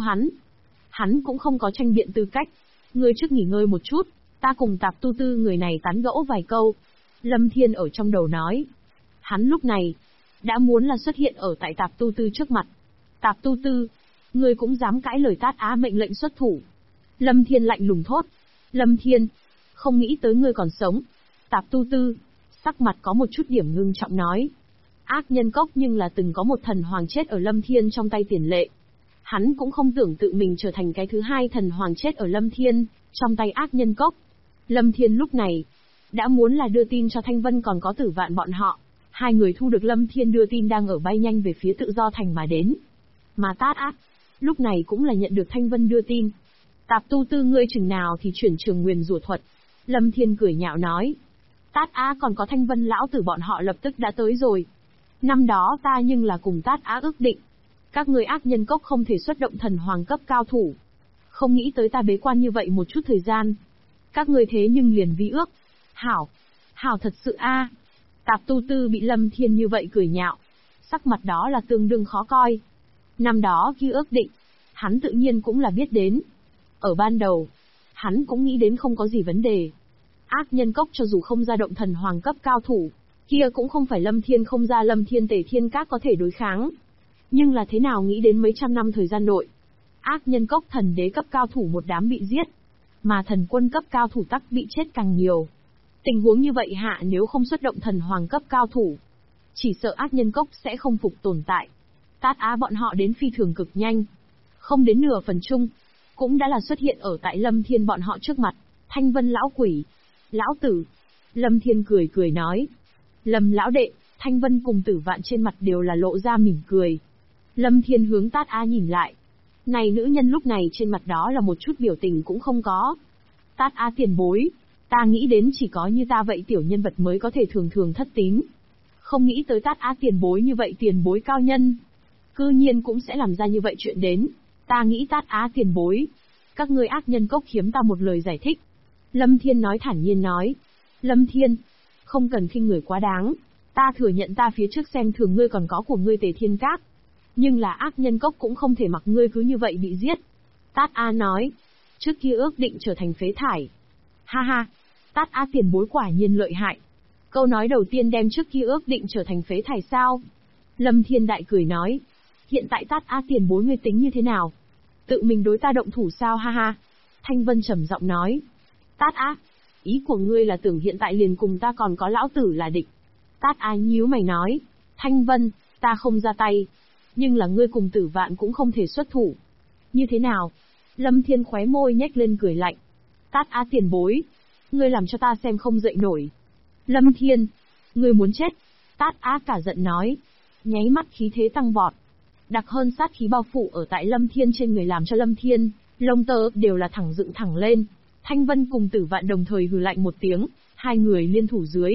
hắn cũng không có tranh biện tư cách. Ngươi trước nghỉ ngơi một chút. Ta cùng Tạp Tu Tư người này tán gẫu vài câu. Lâm Thiên ở trong đầu nói. Hắn lúc này. Đã muốn là xuất hiện ở tại Tạp Tu Tư trước mặt. Tạp Tu Tư. Ngươi cũng dám cãi lời Tát Á mệnh lệnh xuất thủ. Lâm Thiên lạnh lùng thốt. Lâm Thiên. Không nghĩ tới ngươi còn sống. Tạp Tu Tư. Sắc mặt có một chút điểm ngưng trọng nói. Ác nhân cốc nhưng là từng có một thần hoàng chết ở Lâm Thiên trong tay tiền lệ. Hắn cũng không tưởng tự mình trở thành cái thứ hai thần hoàng chết ở Lâm Thiên, trong tay ác nhân cốc. Lâm Thiên lúc này, đã muốn là đưa tin cho Thanh Vân còn có Tử Vạn bọn họ. Hai người thu được Lâm Thiên đưa tin đang ở bay nhanh về phía Tự Do Thành mà đến. Mà Tát Ác, lúc này cũng là nhận được Thanh Vân đưa tin. Tạp Tu Tư ngươi chừng nào thì chuyển trường nguyền rủa thuật. Lâm Thiên cười nhạo nói. Tát Á còn có Thanh Vân lão tử bọn họ lập tức đã tới rồi. Năm đó ta nhưng là cùng Tát Á ước định. Các ngươi ác nhân cốc không thể xuất động thần hoàng cấp cao thủ. Không nghĩ tới ta bế quan như vậy một chút thời gian. Các ngươi thế nhưng liền vi ước. Hảo. Hảo thật sự a. Tạp Tu Tư bị Lâm Thiên như vậy cười nhạo. Sắc mặt đó là tương đương khó coi. Năm đó khi ước định, hắn tự nhiên cũng là biết đến. Ở ban đầu, hắn cũng nghĩ đến không có gì vấn đề. Ác nhân cốc cho dù không ra động thần hoàng cấp cao thủ, kia cũng không phải Lâm Thiên không ra Lâm Thiên Tề Thiên Các có thể đối kháng. Nhưng là thế nào nghĩ đến mấy trăm năm thời gian nội. Ác nhân cốc thần đế cấp cao thủ một đám bị giết, mà thần quân cấp cao thủ tắc bị chết càng nhiều. Tình huống như vậy hạ nếu không xuất động thần hoàng cấp cao thủ, chỉ sợ ác nhân cốc sẽ không phục tồn tại. Tát Á bọn họ đến phi thường cực nhanh. Không đến nửa phần chung, cũng đã là xuất hiện ở tại Lâm Thiên bọn họ trước mặt. Thanh Vân lão quỷ. Lão tử. Lâm Thiên cười cười nói. Lâm lão đệ, Thanh Vân cùng Tử Vạn trên mặt đều là lộ ra mỉm cười. Lâm Thiên hướng Tát Á nhìn lại. Này nữ nhân lúc này trên mặt đó là một chút biểu tình cũng không có. Tát Á tiền bối. Ta nghĩ đến chỉ có như ta vậy tiểu nhân vật mới có thể thường thường thất tín. Không nghĩ tới Tát Á tiền bối như vậy tiền bối cao nhân. Cư nhiên cũng sẽ làm ra như vậy chuyện đến. Ta nghĩ Tát Á tiền bối. Các ngươi ác nhân cốc khiếm ta một lời giải thích. Lâm Thiên nói thản nhiên nói. Lâm Thiên. Không cần khinh người quá đáng. Ta thừa nhận ta phía trước xem thường ngươi còn có của ngươi Tề Thiên Các. Nhưng là ác nhân cốc cũng không thể mặc ngươi cứ như vậy bị giết. Tát Á nói. Trước kia ước định trở thành phế thải. Ha ha. Tát Á tiền bối quả nhiên lợi hại. Câu nói đầu tiên đem trước kia ước định trở thành phế thải sao? Lâm Thiên đại cười nói. Hiện tại Tát Á tiền bối ngươi tính như thế nào? Tự mình đối ta động thủ sao ha ha? Thanh Vân trầm giọng nói. Tát Á, ý của ngươi là tưởng hiện tại liền cùng ta còn có lão tử là địch. Tát Á nhíu mày nói. Thanh Vân, ta không ra tay. Nhưng là ngươi cùng Tử Vạn cũng không thể xuất thủ. Như thế nào? Lâm Thiên khóe môi nhếch lên cười lạnh. Tát Á tiền bối. Ngươi làm cho ta xem không dậy nổi. Lâm Thiên, ngươi muốn chết. Tát Á cả giận nói. Nháy mắt khí thế tăng vọt. Đặc hơn sát khí bao phủ ở tại Lâm Thiên trên người làm cho Lâm Thiên, lông tơ đều là thẳng dựng thẳng lên. Thanh Vân cùng Tử Vạn đồng thời hừ lạnh một tiếng, hai người liên thủ dưới.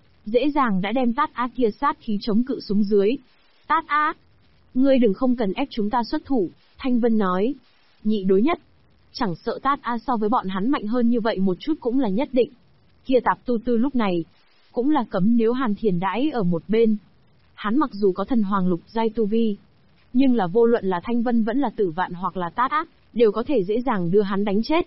Dễ dàng đã đem Tát Á kia sát khí chống cự xuống dưới. Tát Á, ngươi đừng không cần ép chúng ta xuất thủ, Thanh Vân nói. Nhị đối nhất. Chẳng sợ Tát Á so với bọn hắn mạnh hơn như vậy một chút cũng là nhất định. Kia Tạp Tu Tư lúc này, cũng là cấm nếu Hàn Thiền đãi ở một bên. Hắn mặc dù có thần hoàng lục giai tu vi, nhưng là vô luận là Thanh Vân vẫn là Tử Vạn hoặc là Tát Á, đều có thể dễ dàng đưa hắn đánh chết.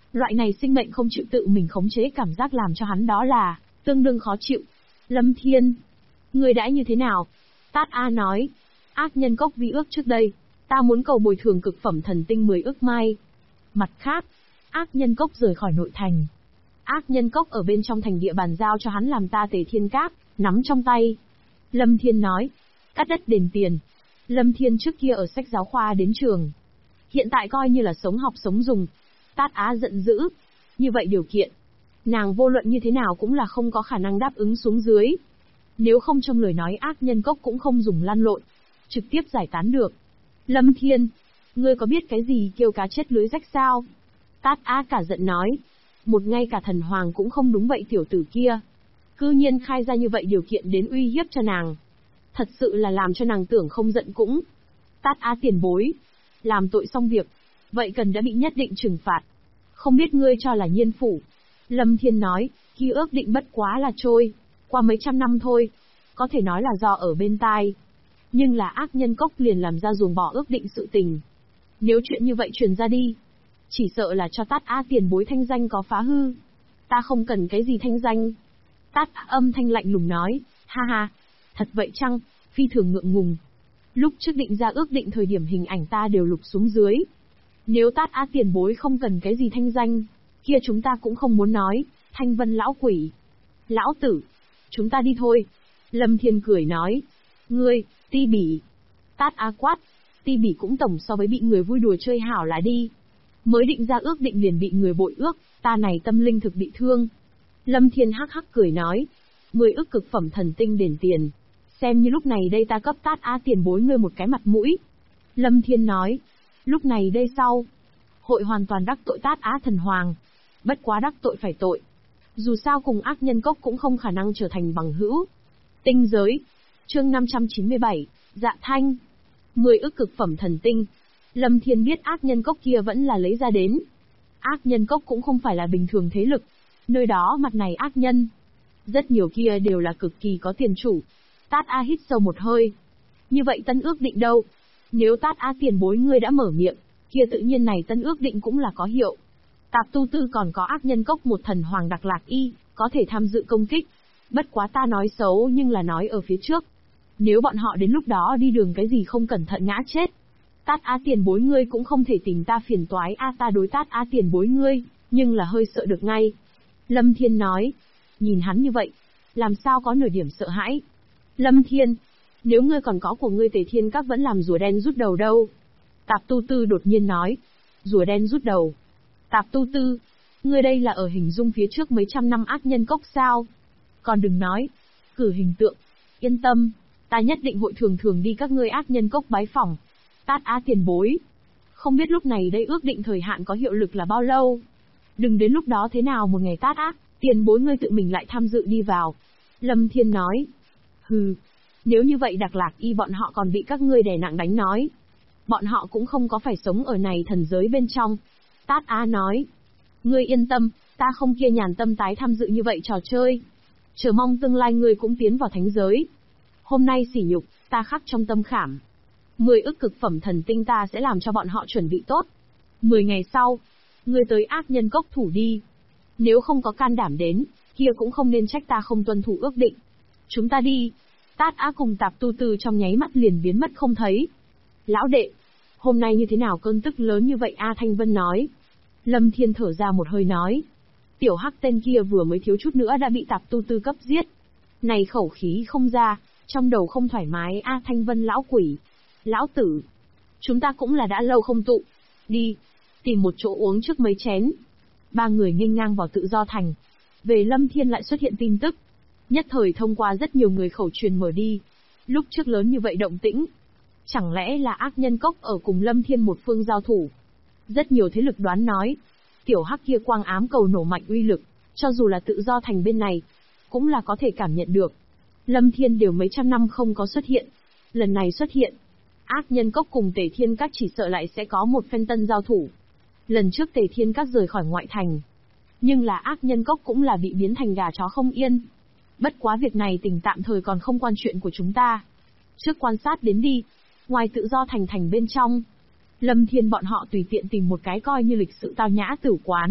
Loại này sinh mệnh không chịu tự mình khống chế cảm giác làm cho hắn đó là tương đương khó chịu. Lâm Thiên, ngươi đã như thế nào? Tát A nói, ác nhân cốc vi ước trước đây, ta muốn cầu bồi thường cực phẩm thần tinh 10 ức mai. Mặt khác, ác nhân cốc rời khỏi nội thành. Ác nhân cốc ở bên trong thành địa bàn giao cho hắn làm ta Tề Thiên Các, nắm trong tay. Lâm Thiên nói, cắt đất đền tiền. Lâm Thiên trước kia ở sách giáo khoa đến trường. Hiện tại coi như là sống học sống dùng. Tát Á giận dữ. Như vậy điều kiện, nàng vô luận như thế nào cũng là không có khả năng đáp ứng xuống dưới. Nếu không trong lời nói ác nhân cốc cũng không dùng lăn lộn, trực tiếp giải tán được. Lâm Thiên, ngươi có biết cái gì kêu cá chết lưới rách sao? Tát Á cả giận nói, một ngay cả thần hoàng cũng không đúng vậy tiểu tử kia. Cư nhiên khai ra như vậy điều kiện đến uy hiếp cho nàng. Thật sự là làm cho nàng tưởng không giận cũng. Tát Á tiền bối, làm tội xong việc, vậy cần đã bị nhất định trừng phạt. Không biết ngươi cho là nhiên phủ. Lâm Thiên nói, khi ước định bất quá là trôi, qua mấy trăm năm thôi, có thể nói là do ở bên tai. Nhưng là ác nhân cốc liền làm ra ruồng bỏ ước định sự tình. Nếu chuyện như vậy truyền ra đi, chỉ sợ là cho Tát Á tiền bối thanh danh có phá hư. Ta không cần cái gì thanh danh. Tát Á âm thanh lạnh lùng nói, ha ha, thật vậy chăng, phi thường ngượng ngùng. Lúc trước định ra ước định thời điểm hình ảnh ta đều lục xuống dưới. Nếu Tát Á tiền bối không cần cái gì thanh danh, kia chúng ta cũng không muốn nói, Thanh Vân lão quỷ. Lão tử, chúng ta đi thôi. Lâm Thiên cười nói, ngươi, Ti Bỉ. Tát Á quát, Ti Bỉ cũng tổng so với bị người vui đùa chơi hảo là đi. Mới định ra ước định liền bị người bội ước, ta này tâm linh thực bị thương. Lâm Thiên hắc hắc cười nói, 10 ức cực phẩm thần tinh đền tiền. Xem như lúc này đây ta cấp Tát Á tiền bối ngươi một cái mặt mũi. Lâm Thiên nói, lúc này đây sau, hội hoàn toàn đắc tội Tát Á thần hoàng. Bất quá đắc tội phải tội. Dù sao cùng ác nhân cốc cũng không khả năng trở thành bằng hữu. Tinh giới. Chương 597, Dạ Thanh. 10 ức cực phẩm thần tinh. Lâm Thiên biết ác nhân cốc kia vẫn là lấy ra đến. Ác nhân cốc cũng không phải là bình thường thế lực. Nơi đó mặt này ác nhân. Rất nhiều kia đều là cực kỳ có tiền chủ. Tát A hít sâu một hơi. Như vậy tân ước định đâu? Nếu Tát A tiền bối ngươi đã mở miệng, kia tự nhiên này tân ước định cũng là có hiệu. Tạp Tu Tư còn có ác nhân cốc một thần hoàng Đặc Lạc Y, có thể tham dự công kích. Bất quá ta nói xấu nhưng là nói ở phía trước. Nếu bọn họ đến lúc đó đi đường cái gì không cẩn thận ngã chết, Tát Á tiền bối ngươi cũng không thể tìm ta phiền toái a ta đối Tát Á tiền bối ngươi, nhưng là hơi sợ được ngay. Lâm Thiên nói, nhìn hắn như vậy, làm sao có nửa điểm sợ hãi. Lâm Thiên, nếu ngươi còn có của ngươi Tề Thiên Các vẫn làm rùa đen rút đầu đâu. Tạp Tu Tư đột nhiên nói, rùa đen rút đầu. Tạp Tu Tư, ngươi đây là ở hình dung phía trước mấy trăm năm ác nhân cốc sao? Còn đừng nói, cử hình tượng, yên tâm, ta nhất định hội thường thường đi các ngươi ác nhân cốc bái phỏng. Tát Á tiền bối, không biết lúc này đây ước định thời hạn có hiệu lực là bao lâu? Đừng đến lúc đó thế nào một ngày Tát Á, tiền bối ngươi tự mình lại tham dự đi vào. Lâm Thiên nói, hừ, nếu như vậy Đặc Lạc Y bọn họ còn bị các ngươi đè nặng đánh nói. Bọn họ cũng không có phải sống ở này thần giới bên trong. Tát Á nói, ngươi yên tâm, ta không kia nhàn tâm tái tham dự như vậy trò chơi. Chờ mong tương lai ngươi cũng tiến vào thánh giới. Hôm nay sỉ nhục, ta khắc trong tâm khảm. 10 ức cực phẩm thần tinh ta sẽ làm cho bọn họ chuẩn bị tốt. 10 ngày sau, ngươi tới ác nhân cốc thủ đi. Nếu không có can đảm đến, kia cũng không nên trách ta không tuân thủ ước định. Chúng ta đi. Tát Á cùng Tạp Tu Tư trong nháy mắt liền biến mất không thấy. Lão đệ, hôm nay như thế nào cơn tức lớn như vậy A Thanh Vân nói. Lâm Thiên thở ra một hơi nói. Tiểu Hắc tên kia vừa mới thiếu chút nữa đã bị Tạp Tu Tư cấp giết. Này khẩu khí không ra, trong đầu không thoải mái A Thanh Vân lão quỷ. Lão tử, chúng ta cũng là đã lâu không tụ. Đi, tìm một chỗ uống trước mấy chén. Ba người nghênh ngang vào Tự Do Thành. Về Lâm Thiên lại xuất hiện tin tức. Nhất thời thông qua rất nhiều người khẩu truyền mở đi. Lúc trước lớn như vậy động tĩnh. Chẳng lẽ là ác nhân cốc ở cùng Lâm Thiên một phương giao thủ? Rất nhiều thế lực đoán nói. Tiểu Hắc kia quang ám cầu nổ mạnh uy lực, cho dù là Tự Do Thành bên này, cũng là có thể cảm nhận được. Lâm Thiên đều mấy trăm năm không có xuất hiện. Lần này xuất hiện, ác nhân cốc cùng Tề Thiên Các chỉ sợ lại sẽ có một phen tân giao thủ. Lần trước Tề Thiên Các rời khỏi ngoại thành. Nhưng là ác nhân cốc cũng là bị biến thành gà chó không yên. Bất quá việc này tình tạm thời còn không quan chuyện của chúng ta. Trước quan sát đến đi. Ngoài Tự Do Thành bên trong, Lâm Thiên bọn họ tùy tiện tìm một cái coi như lịch sự tao nhã tử quán.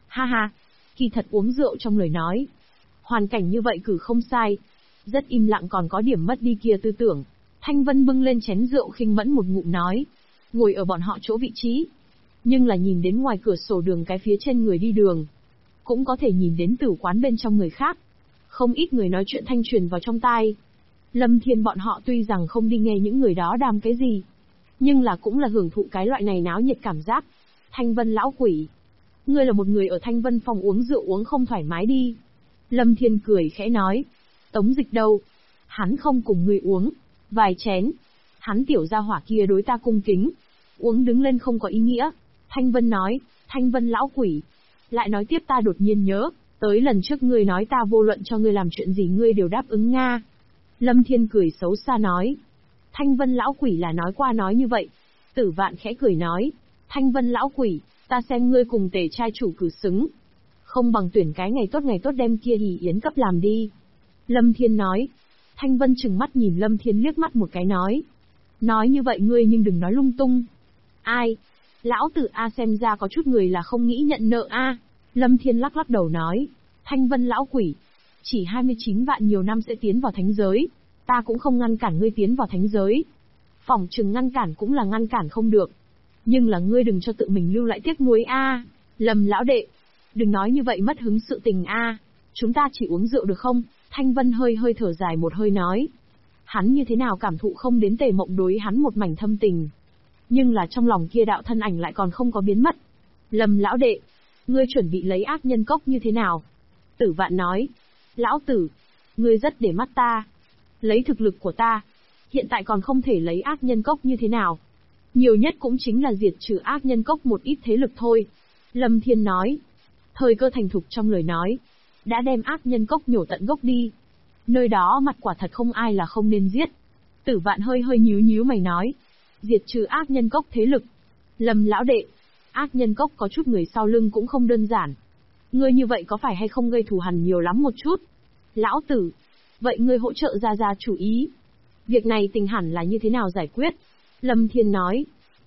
Ha ha, kỳ thật uống rượu trong lời nói. Hoàn cảnh như vậy cử không sai. Rất im lặng còn có điểm mất đi kia tư tưởng. Thanh Vân bưng lên chén rượu khinh mẫn một ngụm nói. Ngồi ở bọn họ chỗ vị trí. Nhưng là nhìn đến ngoài cửa sổ đường cái phía trên người đi đường. Cũng có thể nhìn đến tử quán bên trong người khác. Không ít người nói chuyện thanh truyền vào trong tai. Lâm Thiên bọn họ tuy rằng không đi nghe những người đó đàm cái gì. Nhưng là cũng là hưởng thụ cái loại này náo nhiệt cảm giác. Thanh Vân lão quỷ. Ngươi là một người ở Thanh Vân phòng uống rượu uống không thoải mái đi. Lâm Thiên cười khẽ nói. Tống Dịch đâu? Hắn không cùng ngươi uống. Vài chén. Hắn tiểu gia hỏa kia đối ta cung kính. Uống đứng lên không có ý nghĩa. Thanh Vân nói. Thanh Vân lão quỷ. Lại nói tiếp ta đột nhiên nhớ. Tới lần trước ngươi nói ta vô luận cho ngươi làm chuyện gì ngươi đều đáp ứng Nga. Lâm Thiên cười xấu xa nói. Thanh Vân lão quỷ là nói qua nói như vậy. Tử Vạn khẽ cười nói. Thanh Vân lão quỷ, ta xem ngươi cùng Tề trai chủ cử xứng. Không bằng tuyển cái ngày tốt đem kia hỉ yến cấp làm đi. Lâm Thiên nói. Thanh Vân trừng mắt nhìn Lâm Thiên liếc mắt một cái nói. Nói như vậy ngươi nhưng đừng nói lung tung. Ai? Lão tử A xem ra có chút người là không nghĩ nhận nợ A. Lâm Thiên lắc lắc đầu nói. Thanh Vân lão quỷ. Chỉ 29 vạn nhiều năm sẽ tiến vào thánh giới. Ta cũng không ngăn cản ngươi tiến vào thánh giới. Phỏng chừng ngăn cản cũng là ngăn cản không được. Nhưng là ngươi đừng cho tự mình lưu lại tiếc nuối A. Lâm lão đệ. Đừng nói như vậy mất hứng sự tình A. Chúng ta chỉ uống rượu được không? Thanh Vân hơi thở dài một hơi nói. Hắn như thế nào cảm thụ không đến Tề Mộng đối hắn một mảnh thâm tình. Nhưng là trong lòng kia đạo thân ảnh lại còn không có biến mất. Lâm lão đệ. Ngươi chuẩn bị lấy ác nhân cốc như thế nào? Tử Vạn nói. Lão tử. Ngươi rất để mắt ta. Lấy thực lực của ta. Hiện tại còn không thể lấy ác nhân cốc như thế nào. Nhiều nhất cũng chính là diệt trừ ác nhân cốc một ít thế lực thôi. Lâm Thiên nói. Thời cơ thành thục trong lời nói. Đã đem ác nhân cốc nhổ tận gốc đi. Nơi đó mặt quả thật không ai là không nên giết. Tử Vạn hơi nhíu mày nói. Diệt trừ ác nhân cốc thế lực. Lâm lão đệ. Ác nhân cốc có chút người sau lưng cũng không đơn giản. Ngươi như vậy có phải hay không gây thù hằn nhiều lắm một chút? Lão tử. Vậy ngươi hỗ trợ ra chủ ý. Việc này tình hẳn là như thế nào giải quyết? Lâm Thiên nói.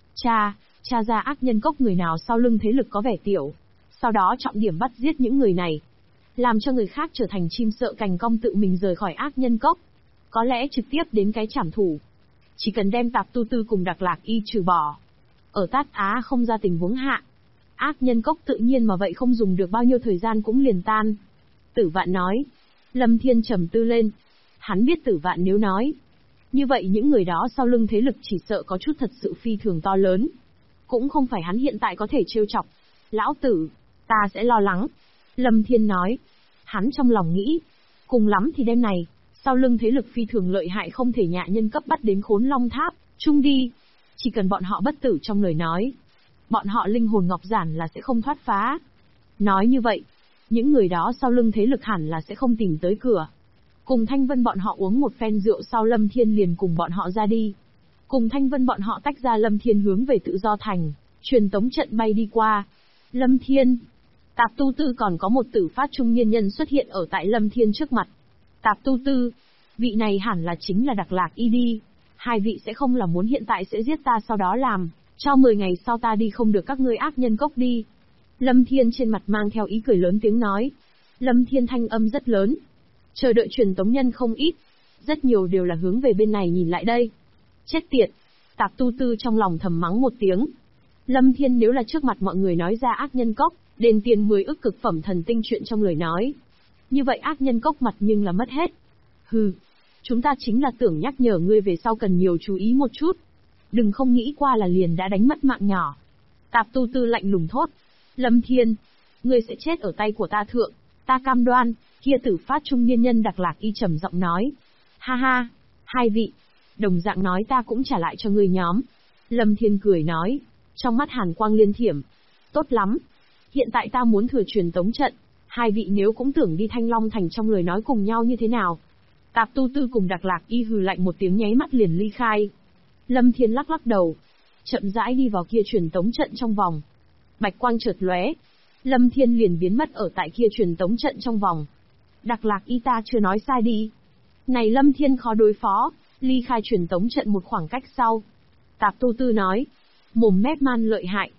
Cha ra ác nhân cốc người nào sau lưng thế lực có vẻ tiểu. Sau đó trọng điểm bắt giết những người này. Làm cho người khác trở thành chim sợ cành cong tự mình rời khỏi ác nhân cốc. Có lẽ trực tiếp đến cái trảm thủ. Chỉ cần đem Tạp Tu Tư cùng Đặc Lạc Y trừ bỏ. Ở Tát Á không ra tình huống hạ. Ác nhân cốc tự nhiên mà vậy không dùng được bao nhiêu thời gian cũng liền tan. Tử Vạn nói. Lâm Thiên trầm tư lên. Hắn biết Tử Vạn nếu nói. Như vậy những người đó sau lưng thế lực chỉ sợ có chút thật sự phi thường to lớn. Cũng không phải hắn hiện tại có thể trêu chọc. Lão tử, ta sẽ lo lắng. Lâm Thiên nói. Hắn trong lòng nghĩ. Cùng lắm thì đêm này, sau lưng thế lực phi thường lợi hại không thể nhạ nhân cấp bắt đến Khốn Long Tháp, chung đi. Chỉ cần bọn họ bất tử trong lời nói. Bọn họ linh hồn ngọc giản là sẽ không thoát phá. Nói như vậy, những người đó sau lưng thế lực hẳn là sẽ không tìm tới cửa. Cùng Thanh Vân bọn họ uống một phen rượu sau Lâm Thiên liền cùng bọn họ ra đi. Cùng Thanh Vân bọn họ tách ra Lâm Thiên hướng về Tự Do Thành, truyền tống trận bay đi qua. Lâm Thiên. Tạp Tu Tư còn có một tử phát trung niên nhân xuất hiện ở tại Lâm Thiên trước mặt. Tạp Tu Tư. Vị này hẳn là chính là Đặc Lạc Y đi. Hai vị sẽ không là muốn hiện tại sẽ giết ta sau đó làm, cho 10 ngày sau ta đi không được các ngươi ác nhân cốc đi. Lâm Thiên trên mặt mang theo ý cười lớn tiếng nói. Lâm Thiên thanh âm rất lớn. Chờ đợi truyền tống nhân không ít. Rất nhiều đều là hướng về bên này nhìn lại đây. Chết tiệt. Tạp Tu Tư trong lòng thầm mắng một tiếng. Lâm Thiên nếu là trước mặt mọi người nói ra ác nhân cốc, đền tiền 10 ức cực phẩm thần tinh chuyện trong lời nói. Như vậy ác nhân cốc mặt nhưng là mất hết. Hừ. Chúng ta chính là tưởng nhắc nhở ngươi về sau cần nhiều chú ý một chút. Đừng không nghĩ qua là liền đã đánh mất mạng nhỏ. Tạp Tu Tư lạnh lùng thốt. Lâm Thiên. Ngươi sẽ chết ở tay của ta thượng. Ta cam đoan. Kia tử phát trung niên nhân Đặc Lạc Y trầm giọng nói. Ha ha. Hai vị. Đồng dạng nói ta cũng trả lại cho ngươi nhóm. Lâm Thiên cười nói. Trong mắt hàn quang liên thiểm. Tốt lắm. Hiện tại ta muốn thừa truyền tống trận. Hai vị nếu cũng tưởng đi Thanh Long Thành trong lời nói cùng nhau như thế nào. Tạp Tu Tư cùng Đặc Lạc Y hừ lạnh một tiếng nháy mắt liền ly khai. Lâm Thiên lắc lắc đầu. Chậm rãi đi vào kia truyền tống trận trong vòng. Bạch quang chợt lóe. Lâm Thiên liền biến mất ở tại kia truyền tống trận trong vòng. Đặc Lạc Y ta chưa nói sai đi. Này Lâm Thiên khó đối phó, ly khai truyền tống trận một khoảng cách sau. Tạp Tu Tư nói. Mồm mép man lợi hại.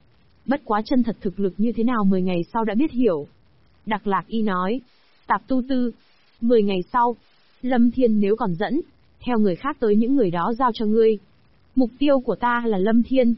Bất quá chân thật thực lực như thế nào 10 ngày sau đã biết hiểu. Đạc Lạc Y nói. Tạp Tu Tư. 10 ngày sau. Lâm Thiên nếu còn dẫn, theo người khác tới những người đó giao cho ngươi. Mục tiêu của ta là Lâm Thiên.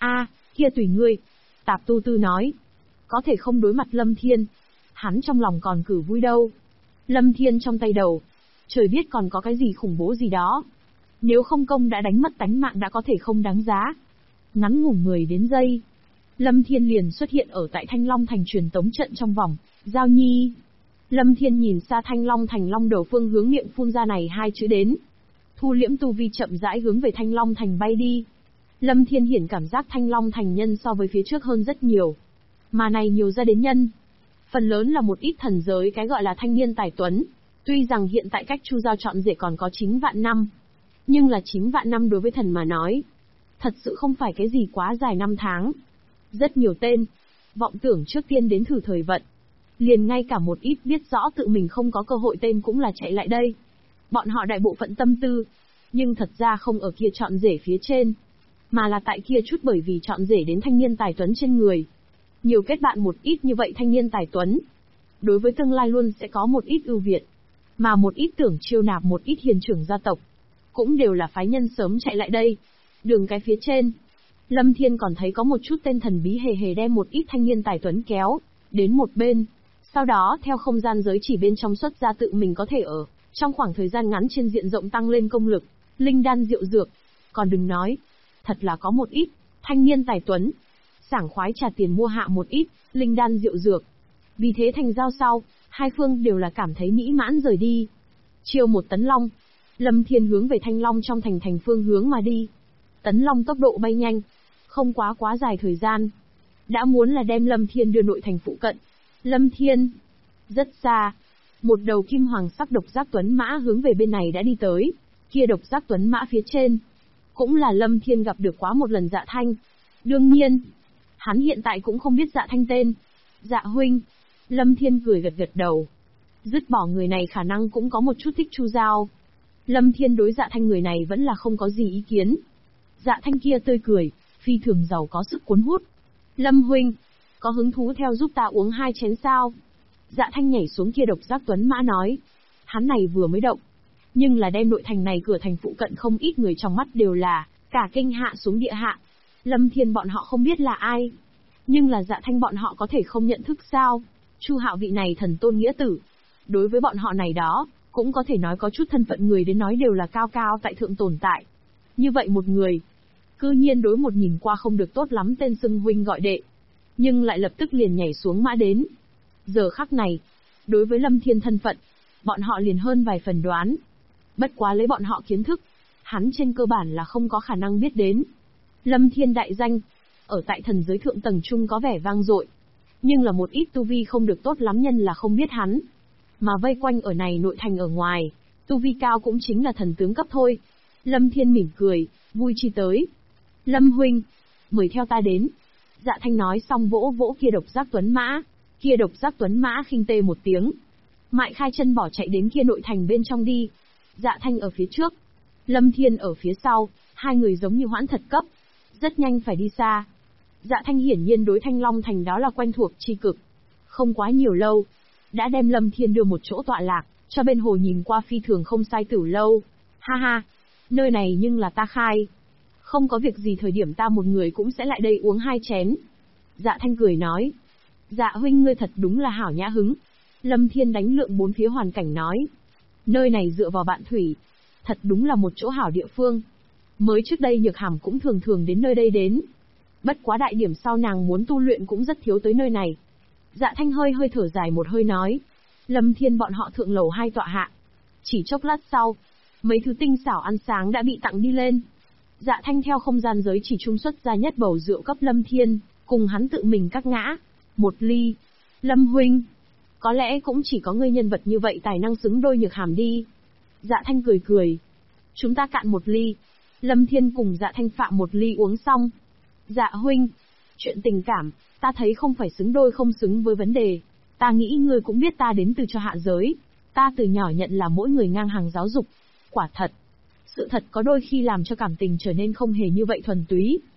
Kia tùy ngươi. Tạp Tu Tư nói. Có thể không đối mặt Lâm Thiên. Hắn trong lòng còn cử vui đâu. Lâm Thiên trong tay đầu. Trời biết còn có cái gì khủng bố gì đó. Nếu không công đã đánh mất tánh mạng đã có thể không đáng giá. Ngắn ngủn người đến giây. Lâm Thiên liền xuất hiện ở tại Thanh Long Thành truyền tống trận trong vòng. Giao Nhi. Lâm Thiên nhìn xa Thanh Long Thành long đầu phương hướng miệng phun ra này hai chữ đến. Thu liễm tu vi chậm rãi hướng về Thanh Long Thành bay đi. Lâm Thiên hiển cảm giác Thanh Long Thành nhân so với phía trước hơn rất nhiều. Mà này nhiều ra đến nhân. Phần lớn là một ít thần giới cái gọi là thanh niên tài tuấn. Tuy rằng hiện tại cách Chu Giao chọn rể còn có 9 vạn năm. Nhưng là 9 vạn năm đối với thần mà nói. Thật sự không phải cái gì quá dài năm tháng. Rất nhiều tên. Vọng tưởng trước tiên đến thử thời vận. Liền ngay cả một ít biết rõ tự mình không có cơ hội tên cũng là chạy lại đây. Bọn họ đại bộ phận tâm tư. Nhưng thật ra không ở kia chọn rể phía trên. Mà là tại kia chút bởi vì chọn rể đến thanh niên tài tuấn trên người. Nhiều kết bạn một ít như vậy thanh niên tài tuấn. Đối với tương lai luôn sẽ có một ít ưu việt. Mà một ít tưởng chiêu nạp một ít hiền trưởng gia tộc. Cũng đều là phái nhân sớm chạy lại đây. Đường cái phía trên. Lâm Thiên còn thấy có một chút tên thần bí hề hề đem một ít thanh niên tài tuấn kéo. Đến một bên. Sau đó theo không gian giới chỉ bên trong xuất ra tự mình có thể ở. Trong khoảng thời gian ngắn trên diện rộng tăng lên công lực. Linh đan diệu dược. Còn đừng nói. Thật là có một ít. Thanh niên tài tuấn. Sảng khoái trả tiền mua hạ một ít. Linh đan diệu dược. Vì thế thành giao sau. Hai phương đều là cảm thấy mỹ mãn rời đi. Chiêu một tấn long. Lâm Thiên hướng về Thanh Long trong thành phương hướng mà đi. Tấn long tốc độ bay nhanh. Không quá dài thời gian. Đã muốn là đem Lâm Thiên đưa nội thành phụ cận. Lâm Thiên. Rất xa. Một đầu kim hoàng sắc độc giác tuấn mã hướng về bên này đã đi tới. Kia độc giác tuấn mã phía trên. Cũng là Lâm Thiên gặp được quá một lần Dạ Thanh. Đương nhiên. Hắn hiện tại cũng không biết Dạ Thanh tên. Dạ huynh. Lâm Thiên cười gật đầu. Dứt bỏ người này khả năng cũng có một chút thích Chu Giao. Lâm Thiên đối Dạ Thanh người này vẫn là không có gì ý kiến. Dạ Thanh kia tươi cười, phi thường giàu có sức cuốn hút. Lâm huynh, có hứng thú theo giúp ta uống 2 chén sao? Dạ Thanh nhảy xuống kia độc giác tuấn mã nói. Hắn này vừa mới động. Nhưng là đem nội thành này cửa thành phụ cận không ít người trong mắt đều là, cả kinh hạ xuống địa hạ. Lâm Thiên bọn họ không biết là ai. Nhưng là Dạ Thanh bọn họ có thể không nhận thức sao? Chu Hạo vị này thần tôn nghĩa tử. Đối với bọn họ này đó, cũng có thể nói có chút thân phận người đến nói đều là cao cao tại thượng tồn tại. Như vậy một người, cư nhiên đối một nhìn qua không được tốt lắm tên xưng huynh gọi đệ. Nhưng lại lập tức liền nhảy xuống mã đến. Giờ khắc này, đối với Lâm Thiên thân phận, bọn họ liền hơn vài phần đoán. Bất quá lấy bọn họ kiến thức, hắn trên cơ bản là không có khả năng biết đến. Lâm Thiên đại danh, ở tại thần giới thượng tầng trung có vẻ vang dội. Nhưng là một ít tu vi không được tốt lắm nhân là không biết hắn. Mà vây quanh ở này nội thành ở ngoài, tu vi cao cũng chính là thần tướng cấp thôi. Lâm Thiên mỉm cười, vui chi tới. Lâm huynh, mời theo ta đến. Dạ Thanh nói xong vỗ vỗ kia độc giác tuấn mã. Kia độc giác tuấn mã khinh tê một tiếng. Mại khai chân bỏ chạy đến kia nội thành bên trong đi. Dạ Thanh ở phía trước. Lâm Thiên ở phía sau, hai người giống như hoãn thật cấp. Rất nhanh phải đi xa. Dạ Thanh hiển nhiên đối Thanh Long Thành đó là quen thuộc chi cực. Không quá nhiều lâu, đã đem Lâm Thiên đưa một chỗ tọa lạc, cho bên hồ nhìn qua phi thường không sai Tử lâu. Ha ha, nơi này nhưng là ta khai. Không có việc gì thời điểm ta một người cũng sẽ lại đây uống 2 chén. Dạ Thanh cười nói. Dạ huynh ngươi thật đúng là hảo nhã hứng. Lâm Thiên đánh lượng bốn phía hoàn cảnh nói. Nơi này dựa vào bạn thủy. Thật đúng là một chỗ hảo địa phương. Mới trước đây Nhược Hàm cũng thường thường đến nơi đây đến. Bất quá đại điểm sau nàng muốn tu luyện cũng rất thiếu tới nơi này. Dạ Thanh hơi thở dài một hơi nói. Lâm Thiên bọn họ thượng lầu 2 tọa hạ. Chỉ chốc lát sau, mấy thứ tinh xảo ăn sáng đã bị tặng đi lên. Dạ Thanh theo không gian giới chỉ trung xuất ra nhất bầu rượu cấp Lâm Thiên, cùng hắn tự mình cắt ngã. 1 ly. Lâm huynh, có lẽ cũng chỉ có ngươi nhân vật như vậy tài năng xứng đôi Nhược Hàm đi. Dạ Thanh cười. Chúng ta cạn 1 ly. Lâm Thiên cùng Dạ Thanh phạm 1 ly uống xong. Dạ huynh, chuyện tình cảm, ta thấy không phải xứng đôi không xứng với vấn đề. Ta nghĩ ngươi cũng biết ta đến từ cho hạ giới. Ta từ nhỏ nhận là mỗi người ngang hàng giáo dục. Quả thật. Sự thật có đôi khi làm cho cảm tình trở nên không hề như vậy thuần túy.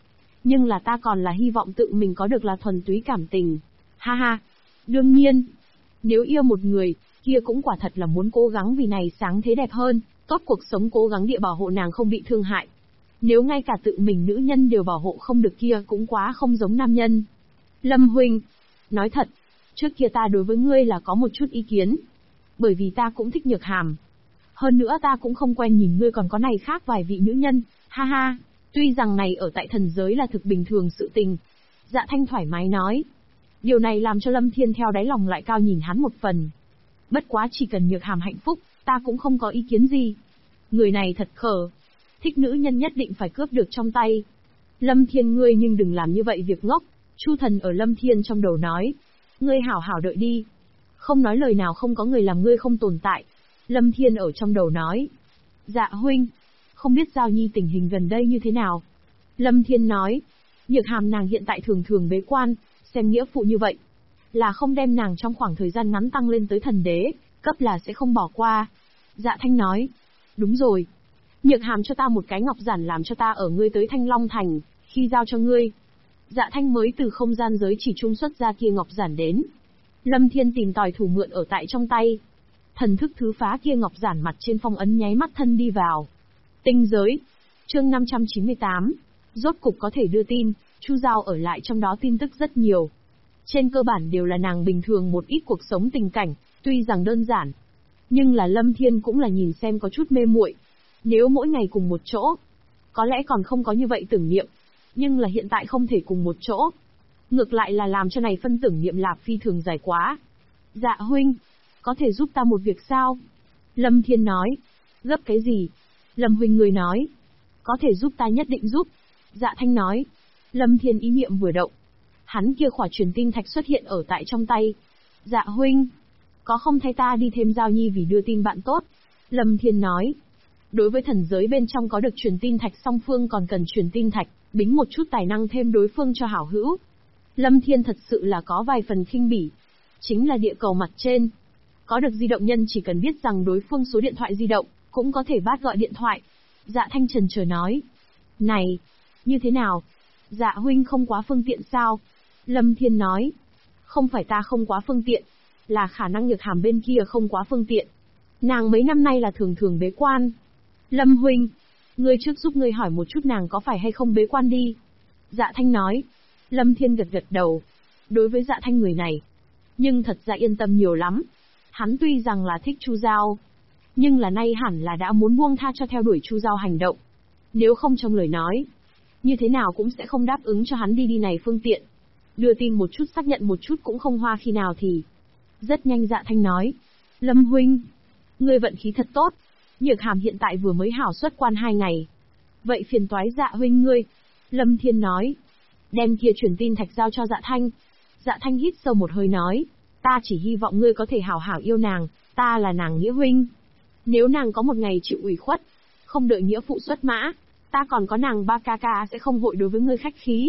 Nhưng là ta còn là hy vọng tự mình có được là thuần túy cảm tình. Ha ha. Đương nhiên, nếu yêu một người, kia cũng quả thật là muốn cố gắng vì này sáng thế đẹp hơn, tốt cuộc sống cố gắng địa bảo hộ nàng không bị thương hại. Nếu ngay cả tự mình nữ nhân đều bảo hộ không được kia cũng quá không giống nam nhân. Lâm huynh, nói thật, trước kia ta đối với ngươi là có một chút ý kiến. Bởi vì ta cũng thích Nhược Hàm. Hơn nữa ta cũng không quen nhìn ngươi còn có này khác vài vị nữ nhân, ha ha. Tuy rằng này ở tại thần giới là thực bình thường sự tình. Dạ Thanh thoải mái nói. Điều này làm cho Lâm Thiên theo đáy lòng lại cao nhìn hắn một phần. Bất quá chỉ cần Nhược Hàm hạnh phúc, ta cũng không có ý kiến gì. Người này thật khờ. Thích nữ nhân nhất định phải cướp được trong tay. Lâm Thiên ngươi nhưng đừng làm như vậy việc ngốc. Chu Thần ở Lâm Thiên trong đầu nói. Ngươi hảo hảo đợi đi. Không nói lời nào không có người làm ngươi không tồn tại. Lâm Thiên ở trong đầu nói. Dạ huynh. Không biết Giao Nhi tình hình gần đây như thế nào? Lâm Thiên nói. Nhược Hàm nàng hiện tại thường thường bế quan, xem nghĩa phụ như vậy. Là không đem nàng trong khoảng thời gian ngắn tăng lên tới thần đế, cấp là sẽ không bỏ qua. Dạ Thanh nói. Đúng rồi. Nhược Hàm cho ta một cái ngọc giản làm cho ta ở ngươi tới Thanh Long Thành, khi giao cho ngươi. Dạ Thanh mới từ không gian giới chỉ trung xuất ra kia ngọc giản đến. Lâm Thiên tìm tòi thủ mượn ở tại trong tay. Thần thức thứ phá kia ngọc giản mặt trên phong ấn nháy mắt thân đi vào. Tinh giới. Chương 598. Rốt cục có thể đưa tin, Chu Giao ở lại trong đó tin tức rất nhiều. Trên cơ bản đều là nàng bình thường một ít cuộc sống tình cảnh, tuy rằng đơn giản. Nhưng là Lâm Thiên cũng là nhìn xem có chút mê muội. Nếu mỗi ngày cùng một chỗ, có lẽ còn không có như vậy tưởng niệm. Nhưng là hiện tại không thể cùng một chỗ. Ngược lại là làm cho này phân tưởng niệm lạp phi thường dài quá. Dạ huynh, có thể giúp ta một việc sao? Lâm Thiên nói. Gấp cái gì? Lâm huynh người nói. Có thể giúp ta nhất định giúp. Dạ Thanh nói. Lâm Thiên ý niệm vừa động. Hắn kia khỏa truyền tin thạch xuất hiện ở tại trong tay. Dạ huynh, có không thay ta đi thêm Giao Nhi vì đưa tin bạn tốt? Lâm Thiên nói. Đối với thần giới bên trong có được truyền tin thạch song phương còn cần truyền tin thạch, bính một chút tài năng thêm đối phương cho hảo hữu. Lâm Thiên thật sự là có vài phần khinh bỉ. Chính là địa cầu mặt trên. Có được di động nhân chỉ cần biết rằng đối phương số điện thoại di động, cũng có thể bắt gọi điện thoại. Dạ Thanh trần chờ nói. Này, như thế nào? Dạ huynh không quá phương tiện sao? Lâm Thiên nói. Không phải ta không quá phương tiện, là khả năng Nhược Hàm bên kia không quá phương tiện. Nàng mấy năm nay là thường thường bế quan. Lâm huynh, ngươi trước giúp ngươi hỏi một chút nàng có phải hay không bế quan đi. Dạ Thanh nói. Lâm Thiên gật gật đầu. Đối với Dạ Thanh người này, nhưng thật ra yên tâm nhiều lắm. Hắn tuy rằng là thích Chu Giao, nhưng là nay hẳn là đã muốn buông tha cho theo đuổi Chu Giao hành động. Nếu không trong lời nói, như thế nào cũng sẽ không đáp ứng cho hắn đi này phương tiện. Đưa tin một chút xác nhận một chút cũng không hoa khi nào thì. Rất nhanh Dạ Thanh nói. Lâm huynh, ngươi vận khí thật tốt. Nhược Hàm hiện tại vừa mới hảo xuất quan 2 ngày. Vậy phiền toái Dạ huynh ngươi. Lâm Thiên nói. Đem kia truyền tin thạch giao cho Dạ Thanh. Dạ Thanh hít sâu một hơi nói. Ta chỉ hy vọng ngươi có thể hảo hảo yêu nàng, ta là nàng nghĩa huynh. Nếu nàng có một ngày chịu ủy khuất, không đợi nghĩa phụ xuất mã, ta còn có nàng ba ca ca sẽ không vội đối với ngươi khách khí.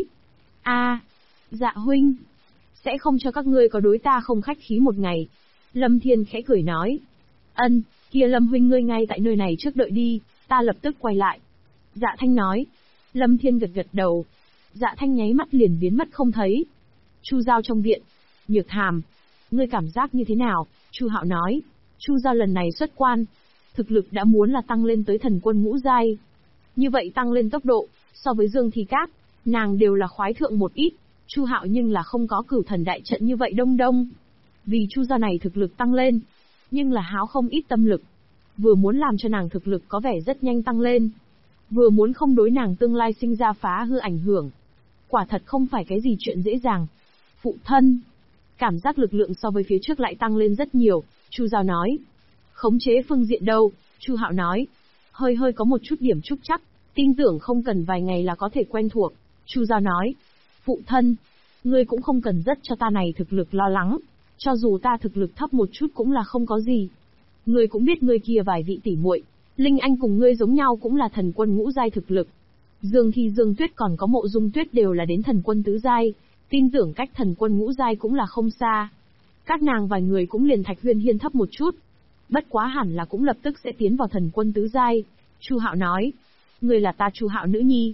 Dạ huynh, sẽ không cho các ngươi có đối ta không khách khí một ngày. Lâm Thiên khẽ cười nói. Ân, kia Lâm huynh ngươi ngay tại nơi này trước đợi đi, ta lập tức quay lại. Dạ Thanh nói. Lâm Thiên gật gật đầu. Dạ Thanh nháy mắt liền biến mất không thấy. Chu Giao trong viện. Nhược Hàm, ngươi cảm giác như thế nào? Chu Hạo nói. Chu Giao lần này xuất quan, thực lực đã muốn là tăng lên tới thần quân ngũ giai. Như vậy tăng lên tốc độ, so với Dương Thi Cát, nàng đều là khoái thượng một ít. Chu Hạo nhưng là không có Cửu Thần đại trận như vậy đông đông. Vì Chu Giao này thực lực tăng lên, nhưng là háo không ít tâm lực. Vừa muốn làm cho nàng thực lực có vẻ rất nhanh tăng lên, vừa muốn không đối nàng tương lai sinh ra phá hư ảnh hưởng. Quả thật không phải cái gì chuyện dễ dàng. Phụ thân, cảm giác lực lượng so với phía trước lại tăng lên rất nhiều, Chu Giao nói. Khống chế phương diện đâu? Chu Hạo nói. Hơi hơi có một chút điểm trúc chắc, tin tưởng không cần vài ngày là có thể quen thuộc. Chu Giao nói. Phụ thân, ngươi cũng không cần rất cho ta này thực lực lo lắng, cho dù ta thực lực thấp một chút cũng là không có gì. Ngươi cũng biết ngươi kia vài vị tỷ muội, Linh Anh cùng ngươi giống nhau cũng là thần quân ngũ giai thực lực. Dương Thi Dương Tuyết còn có Mộ Dung Tuyết đều là đến thần quân tứ giai, tin tưởng cách thần quân ngũ giai cũng là không xa. Các nàng vài người cũng liền Thạch Huyên Hiên thấp một chút, bất quá hẳn là cũng lập tức sẽ tiến vào thần quân tứ giai. Chu Hạo nói. Ngươi là ta Chu Hạo nữ nhi.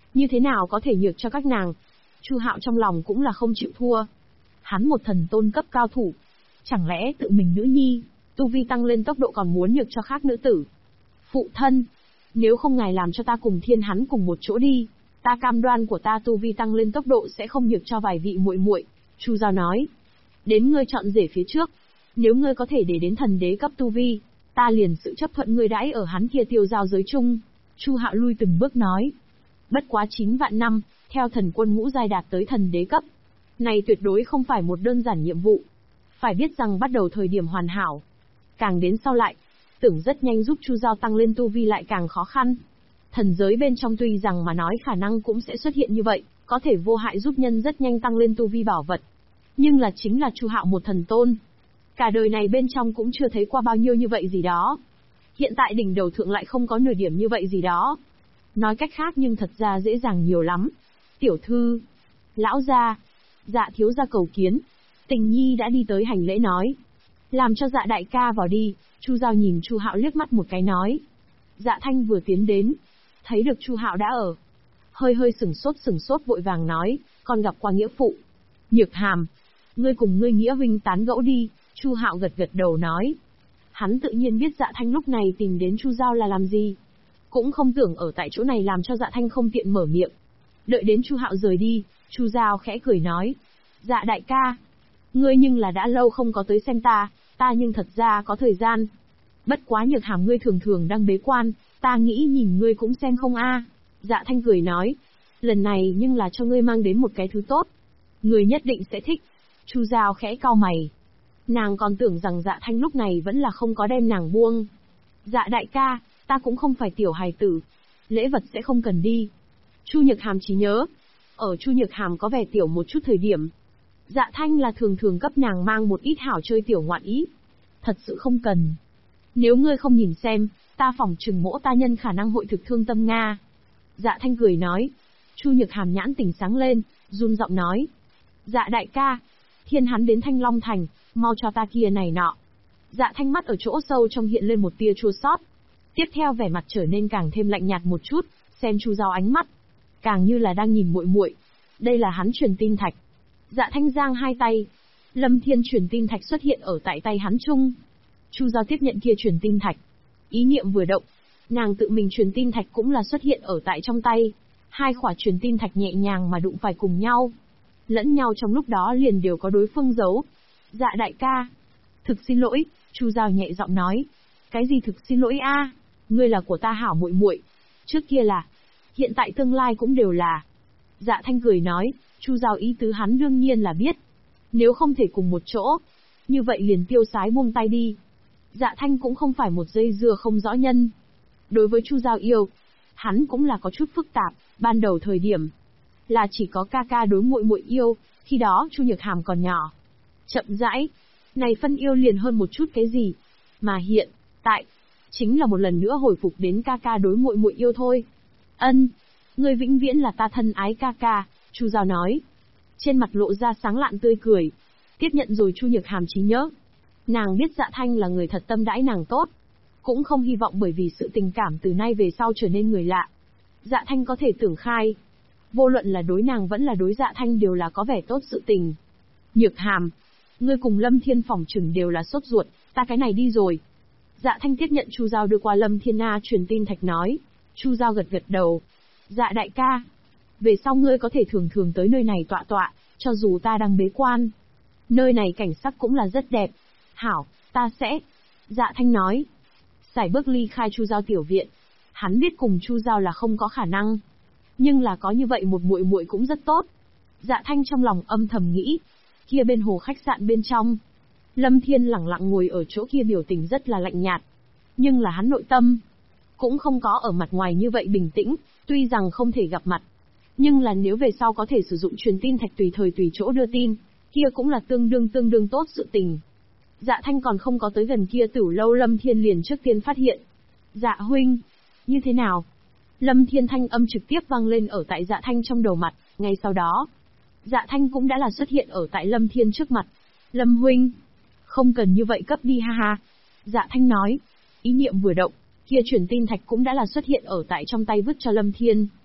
Như thế nào có thể nhược cho các nàng? Chu Hạo trong lòng cũng là không chịu thua. Hắn một thần tôn cấp cao thủ. Chẳng lẽ tự mình nữ nhi, tu vi tăng lên tốc độ còn muốn nhược cho khác nữ tử? Phụ thân, nếu không ngài làm cho ta cùng Thiên hắn cùng một chỗ đi, ta cam đoan của ta tu vi tăng lên tốc độ sẽ không nhược cho vài vị muội muội. Chu Giao nói. Đến ngươi chọn rể phía trước. Nếu ngươi có thể để đến thần đế cấp tu vi, ta liền sự chấp thuận ngươi đãi ở hắn kia tiêu giao giới chung. Chu Hạo lui từng bước nói. Bất quá 9 vạn năm, theo thần quân ngũ giai đạt tới thần đế cấp. Này tuyệt đối không phải một đơn giản nhiệm vụ. Phải biết rằng bắt đầu thời điểm hoàn hảo. Càng đến sau lại, tưởng rất nhanh giúp Chu Giao tăng lên tu vi lại càng khó khăn. Thần giới bên trong tuy rằng mà nói khả năng cũng sẽ xuất hiện như vậy, có thể vô hại giúp nhân rất nhanh tăng lên tu vi bảo vật. Nhưng là chính là Chu Hạo một thần tôn. Cả đời này bên trong cũng chưa thấy qua bao nhiêu như vậy gì đó. Hiện tại đỉnh đầu thượng lại không có nửa điểm như vậy gì đó. Nói cách khác nhưng thật ra dễ dàng nhiều lắm. Tiểu thư, lão gia, Dạ thiếu gia cầu kiến. Tình nhi đã đi tới hành lễ nói. Làm cho Dạ đại ca vào đi. Chu Giao nhìn Chu Hạo liếc mắt một cái nói. Dạ Thanh vừa tiến đến, thấy được Chu Hạo đã ở. Hơi sửng sốt vội vàng nói, con gặp qua nghĩa phụ. Nhược Hàm, ngươi cùng ngươi nghĩa huynh tán gẫu đi. Chu Hạo gật gật đầu nói. Hắn tự nhiên biết Dạ Thanh lúc này tìm đến Chu Giao là làm gì. Cũng không tưởng ở tại chỗ này làm cho Dạ Thanh không tiện mở miệng. Đợi đến Chu Hạo rời đi, Chu Giao khẽ cười nói. Dạ đại ca, ngươi nhưng là đã lâu không có tới xem ta nhưng thật ra có thời gian. Bất quá Nhược Hàm ngươi thường thường đang bế quan, ta nghĩ nhìn ngươi cũng xem không a. Dạ Thanh cười nói. Lần này nhưng là cho ngươi mang đến một cái thứ tốt. Ngươi nhất định sẽ thích. Chu Giao khẽ cau mày. Nàng còn tưởng rằng Dạ Thanh lúc này vẫn là không có đem nàng buông. Dạ đại ca, ta cũng không phải tiểu hài tử. Lễ vật sẽ không cần đi. Chu Nhược Hàm chỉ nhớ. Ở Chu Nhược Hàm có vẻ tiểu một chút thời điểm. Dạ Thanh là thường thường cấp nàng mang một ít hảo chơi tiểu ngoạn ý. Thật sự không cần. Nếu ngươi không nhìn xem, ta phỏng chừng mỗ ta nhân khả năng hội thực thương tâm Nga. Dạ Thanh cười nói. Chu Nhược Hàm nhãn tỉnh sáng lên, run giọng nói. Dạ đại ca, Thiên hắn đến Thanh Long Thành, mau cho ta kia này nọ. Dạ Thanh mắt ở chỗ sâu trong hiện lên một tia chua xót. Tiếp theo vẻ mặt trở nên càng thêm lạnh nhạt một chút, xem Chu Giao ánh mắt, càng như là đang nhìn muội muội. Đây là hắn truyền tin thạch. Dạ Thanh giang hai tay, Lâm Thiên truyền tin thạch xuất hiện ở tại tay hắn chung. Chu Giao tiếp nhận kia truyền tin thạch, ý niệm vừa động, nàng tự mình truyền tin thạch cũng là xuất hiện ở tại trong tay. Hai khỏa truyền tin thạch nhẹ nhàng mà đụng phải cùng nhau, lẫn nhau trong lúc đó liền đều có đối phương giấu. Dạ đại ca, thực xin lỗi, Chu Giao nhẹ giọng nói. Cái gì thực xin lỗi a? Ngươi là của ta hảo muội muội, trước kia là, hiện tại tương lai cũng đều là. Dạ Thanh cười nói. Chu Giao ý tứ hắn đương nhiên là biết. Nếu không thể cùng một chỗ, như vậy liền tiêu sái buông tay đi. Dạ Thanh cũng không phải một dây dưa không rõ nhân. Đối với Chu Giao yêu, hắn cũng là có chút phức tạp. Ban đầu thời điểm là chỉ có ca ca đối muội muội yêu, khi đó Chu Nhược Hàm còn nhỏ. Chậm rãi, này phân yêu liền hơn một chút cái gì, mà hiện tại chính là một lần nữa hồi phục đến ca ca đối muội muội yêu thôi. Ân, ngươi vĩnh viễn là ta thân ái ca ca. Chu Giao nói. Trên mặt lộ ra sáng lạn tươi cười. Tiếp nhận rồi Chu Nhược Hàm trí nhớ. Nàng biết Dạ Thanh là người thật tâm đãi nàng tốt. Cũng không hy vọng bởi vì sự tình cảm từ nay về sau trở nên người lạ. Dạ Thanh có thể tưởng khai. Vô luận là đối nàng vẫn là đối Dạ Thanh đều là có vẻ tốt sự tình. Nhược Hàm, ngươi cùng Lâm Thiên phỏng chừng đều là sốt ruột, ta cái này đi rồi. Dạ Thanh tiếp nhận Chu Giao đưa qua Lâm Thiên Na truyền tin thạch nói. Chu Giao gật gật đầu. Dạ đại ca, về sau ngươi có thể thường thường tới nơi này tọa tọa, cho dù ta đang bế quan. Nơi này cảnh sắc cũng là rất đẹp. Hảo, ta sẽ. Dạ Thanh nói. Sải bước ly khai Chu Giao tiểu viện. Hắn biết cùng Chu Giao là không có khả năng. Nhưng là có như vậy một muội muội cũng rất tốt. Dạ Thanh trong lòng âm thầm nghĩ. Kia bên hồ khách sạn bên trong, Lâm Thiên lẳng lặng ngồi ở chỗ kia biểu tình rất là lạnh nhạt. Nhưng là hắn nội tâm cũng không có ở mặt ngoài như vậy bình tĩnh, tuy rằng không thể gặp mặt. Nhưng là nếu về sau có thể sử dụng truyền tin thạch tùy thời tùy chỗ đưa tin, kia cũng là tương đương tốt sự tình. Dạ Thanh còn không có tới gần kia Tửu Lâu, Lâm Thiên liền trước tiên phát hiện. Dạ huynh, như thế nào? Lâm Thiên thanh âm trực tiếp vang lên ở tại Dạ Thanh trong đầu mặt, ngay sau đó, Dạ Thanh cũng đã là xuất hiện ở tại Lâm Thiên trước mặt. Lâm huynh, không cần như vậy cấp đi ha ha. Dạ Thanh nói, ý niệm vừa động, kia truyền tin thạch cũng đã là xuất hiện ở tại trong tay vứt cho Lâm Thiên.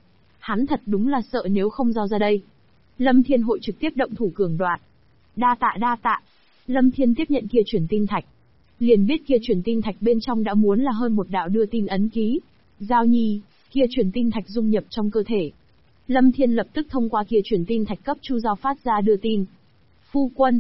Hắn thật đúng là sợ nếu không giao ra đây. Lâm Thiên hội trực tiếp động thủ cường đoạt. Đa tạ. Lâm Thiên tiếp nhận kia truyền tin thạch. Liền biết kia truyền tin thạch bên trong đã muốn là hơn một đạo đưa tin ấn ký. Giao Nhi, kia truyền tin thạch dung nhập trong cơ thể. Lâm Thiên lập tức thông qua kia truyền tin thạch cấp Chu Giao phát ra đưa tin. Phu quân,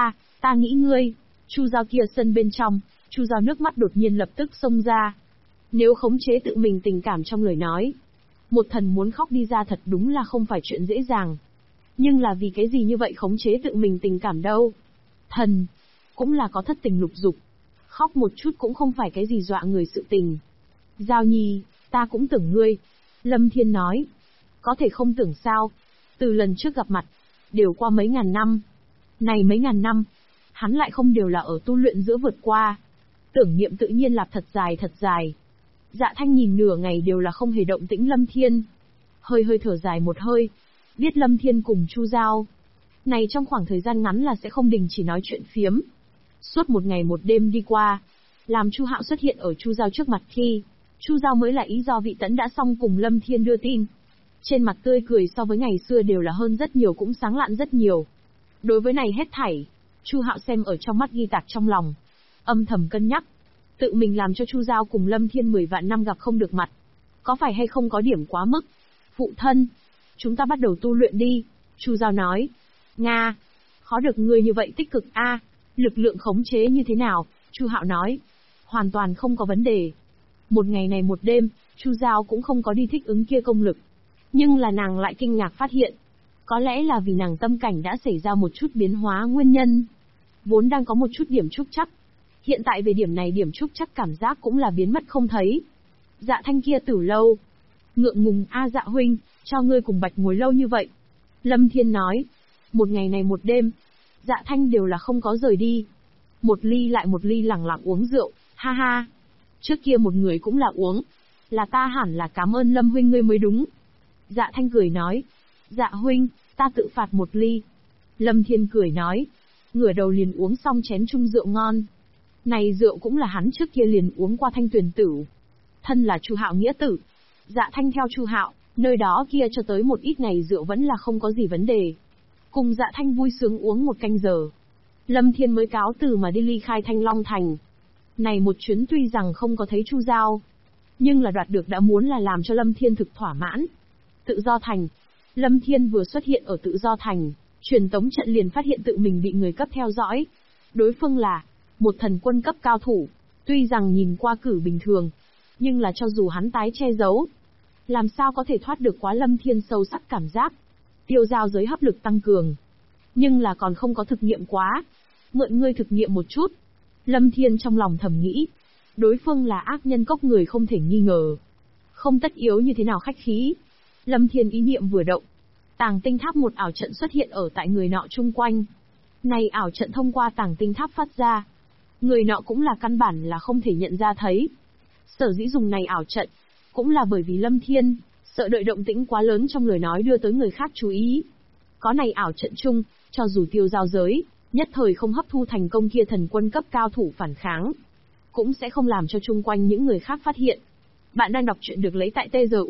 ta nghĩ ngươi. Chu Giao kia sân bên trong, Chu Giao nước mắt đột nhiên lập tức xông ra. Nếu khống chế tự mình tình cảm trong lời nói, một thần muốn khóc đi ra thật đúng là không phải chuyện dễ dàng. Nhưng là vì cái gì như vậy khống chế tự mình tình cảm đâu? Thần, cũng là có thất tình lục dục. Khóc một chút cũng không phải cái gì dọa người sự tình. Giao Nhi, ta cũng tưởng ngươi. Lâm Thiên nói. Có thể không tưởng sao? Từ lần trước gặp mặt, đều qua mấy ngàn năm. Này mấy ngàn năm, hắn lại không đều là ở tu luyện giữa vượt qua. Tưởng niệm tự nhiên lặp thật dài. Dạ Thanh nhìn nửa ngày đều là không hề động tĩnh Lâm Thiên. Hơi thở dài một hơi. Biết Lâm Thiên cùng Chu Giao. Này trong khoảng thời gian ngắn là sẽ không đình chỉ nói chuyện phiếm. Suốt một ngày một đêm đi qua. Làm Chu Hạo xuất hiện ở Chu Giao trước mặt khi. Chu Giao mới là ý do vị tẫn đã xong cùng Lâm Thiên đưa tin. Trên mặt tươi cười so với ngày xưa đều là hơn rất nhiều cũng sáng lạn rất nhiều. Đối với này hết thảy, Chu Hạo xem ở trong mắt ghi tạc trong lòng. Âm thầm cân nhắc. Tự mình làm cho Chu Giao cùng Lâm Thiên 10 vạn năm gặp không được mặt. Có phải hay không có điểm quá mức? Phụ thân, chúng ta bắt đầu tu luyện đi. Chu Giao nói. Nga, khó được ngươi như vậy tích cực a. Lực lượng khống chế như thế nào? Chu Hạo nói. Hoàn toàn không có vấn đề. Một ngày này một đêm, Chu Giao cũng không có đi thích ứng kia công lực. Nhưng là nàng lại kinh ngạc phát hiện. Có lẽ là vì nàng tâm cảnh đã xảy ra một chút biến hóa nguyên nhân. Vốn đang có một chút điểm trúc chắc. Hiện tại về điểm này điểm trúc chắc cảm giác cũng là biến mất không thấy. Dạ Thanh kia Tử lâu. Ngượng ngùng a Dạ huynh, cho ngươi cùng Bạch ngồi lâu như vậy. Lâm Thiên nói. Một ngày này một đêm, Dạ Thanh đều là không có rời đi. Một ly lại một ly lẳng lặng uống rượu, ha ha. Trước kia một người cũng là uống. Là ta hẳn là cảm ơn Lâm huynh ngươi mới đúng. Dạ Thanh cười nói. Dạ huynh, ta tự phạt một ly. Lâm Thiên cười nói. Ngửa đầu liền uống xong chén chung rượu ngon. Này rượu cũng là hắn trước kia liền uống qua Thanh Tuyền Tử. Thân là Chu Hạo nghĩa tử. Dạ Thanh theo Chu Hạo, nơi đó kia cho tới một ít ngày rượu vẫn là không có gì vấn đề. Cùng Dạ Thanh vui sướng uống một canh giờ. Lâm Thiên mới cáo từ mà đi ly khai Thanh Long Thành. Này một chuyến tuy rằng không có thấy Chu Giao, nhưng là đoạt được đã muốn là làm cho Lâm Thiên thực thỏa mãn. Tự do thành. Lâm Thiên vừa xuất hiện ở tự do thành, truyền tống trận liền phát hiện tự mình bị người cấp theo dõi. Đối phương là một thần quân cấp cao thủ, tuy rằng nhìn qua cử bình thường, nhưng là cho dù hắn tái che giấu, làm sao có thể thoát được quá Lâm Thiên sâu sắc cảm giác. Tiêu giao giới hấp lực tăng cường, nhưng là còn không có thực nghiệm quá. Mượn ngươi thực nghiệm một chút. Lâm Thiên trong lòng thầm nghĩ, đối phương là ác nhân cốc người không thể nghi ngờ. Không tất yếu như thế nào khách khí. Lâm Thiên ý niệm vừa động, Tàng Tinh Tháp một ảo trận xuất hiện ở tại người nọ chung quanh. Này ảo trận thông qua Tàng Tinh Tháp phát ra, người nọ cũng là căn bản là không thể nhận ra thấy. Sở dĩ dùng này ảo trận, cũng là bởi vì Lâm Thiên sợ đợi động tĩnh quá lớn trong lời nói đưa tới người khác chú ý. Có này ảo trận chung, cho dù tiêu giao giới, nhất thời không hấp thu thành công kia thần quân cấp cao thủ phản kháng, cũng sẽ không làm cho chung quanh những người khác phát hiện. Bạn đang đọc truyện được lấy tại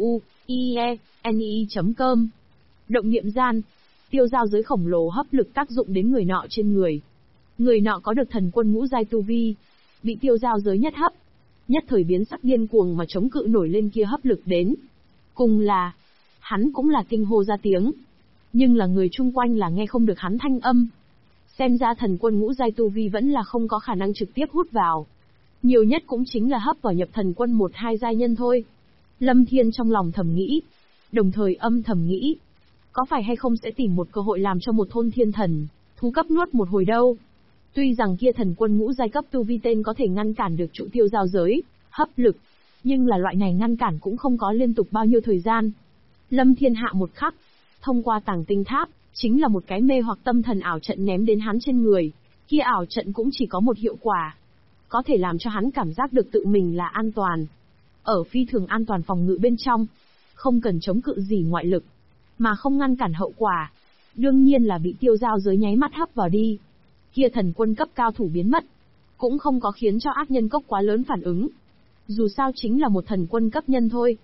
tzuie.com. Động niệm gian, tiêu giao giới khổng lồ hấp lực tác dụng đến người nọ trên người. Người nọ có được thần quân ngũ giai tu vi, bị tiêu giao giới nhất hấp, nhất thời biến sắc điên cuồng mà chống cự nổi lên kia hấp lực đến. Cùng là, hắn cũng là kinh hô ra tiếng, nhưng là người chung quanh là nghe không được hắn thanh âm. Xem ra thần quân ngũ giai tu vi vẫn là không có khả năng trực tiếp hút vào. Nhiều nhất cũng chính là hấp vào nhập thần quân 1-2 giai nhân thôi. Lâm Thiên trong lòng thầm nghĩ, đồng thời âm thầm nghĩ, có phải hay không sẽ tìm một cơ hội làm cho một thôn thiên thần, thú cấp nuốt một hồi đâu. Tuy rằng kia thần quân ngũ giai cấp tu vi tên có thể ngăn cản được trụ tiêu giao giới, hấp lực, nhưng là loại này ngăn cản cũng không có liên tục bao nhiêu thời gian. Lâm Thiên hạ một khắc, thông qua Tàng Tinh Tháp, chính là một cái mê hoặc tâm thần ảo trận ném đến hắn trên người. Kia ảo trận cũng chỉ có một hiệu quả, có thể làm cho hắn cảm giác được tự mình là an toàn. Ở phi thường an toàn phòng ngự bên trong, không cần chống cự gì ngoại lực, mà không ngăn cản hậu quả. Đương nhiên là bị tiêu giao giới nháy mắt hấp vào đi. Kia thần quân cấp cao thủ biến mất, cũng không có khiến cho ác nhân cốc quá lớn phản ứng. Dù sao chính là một thần quân cấp nhân thôi.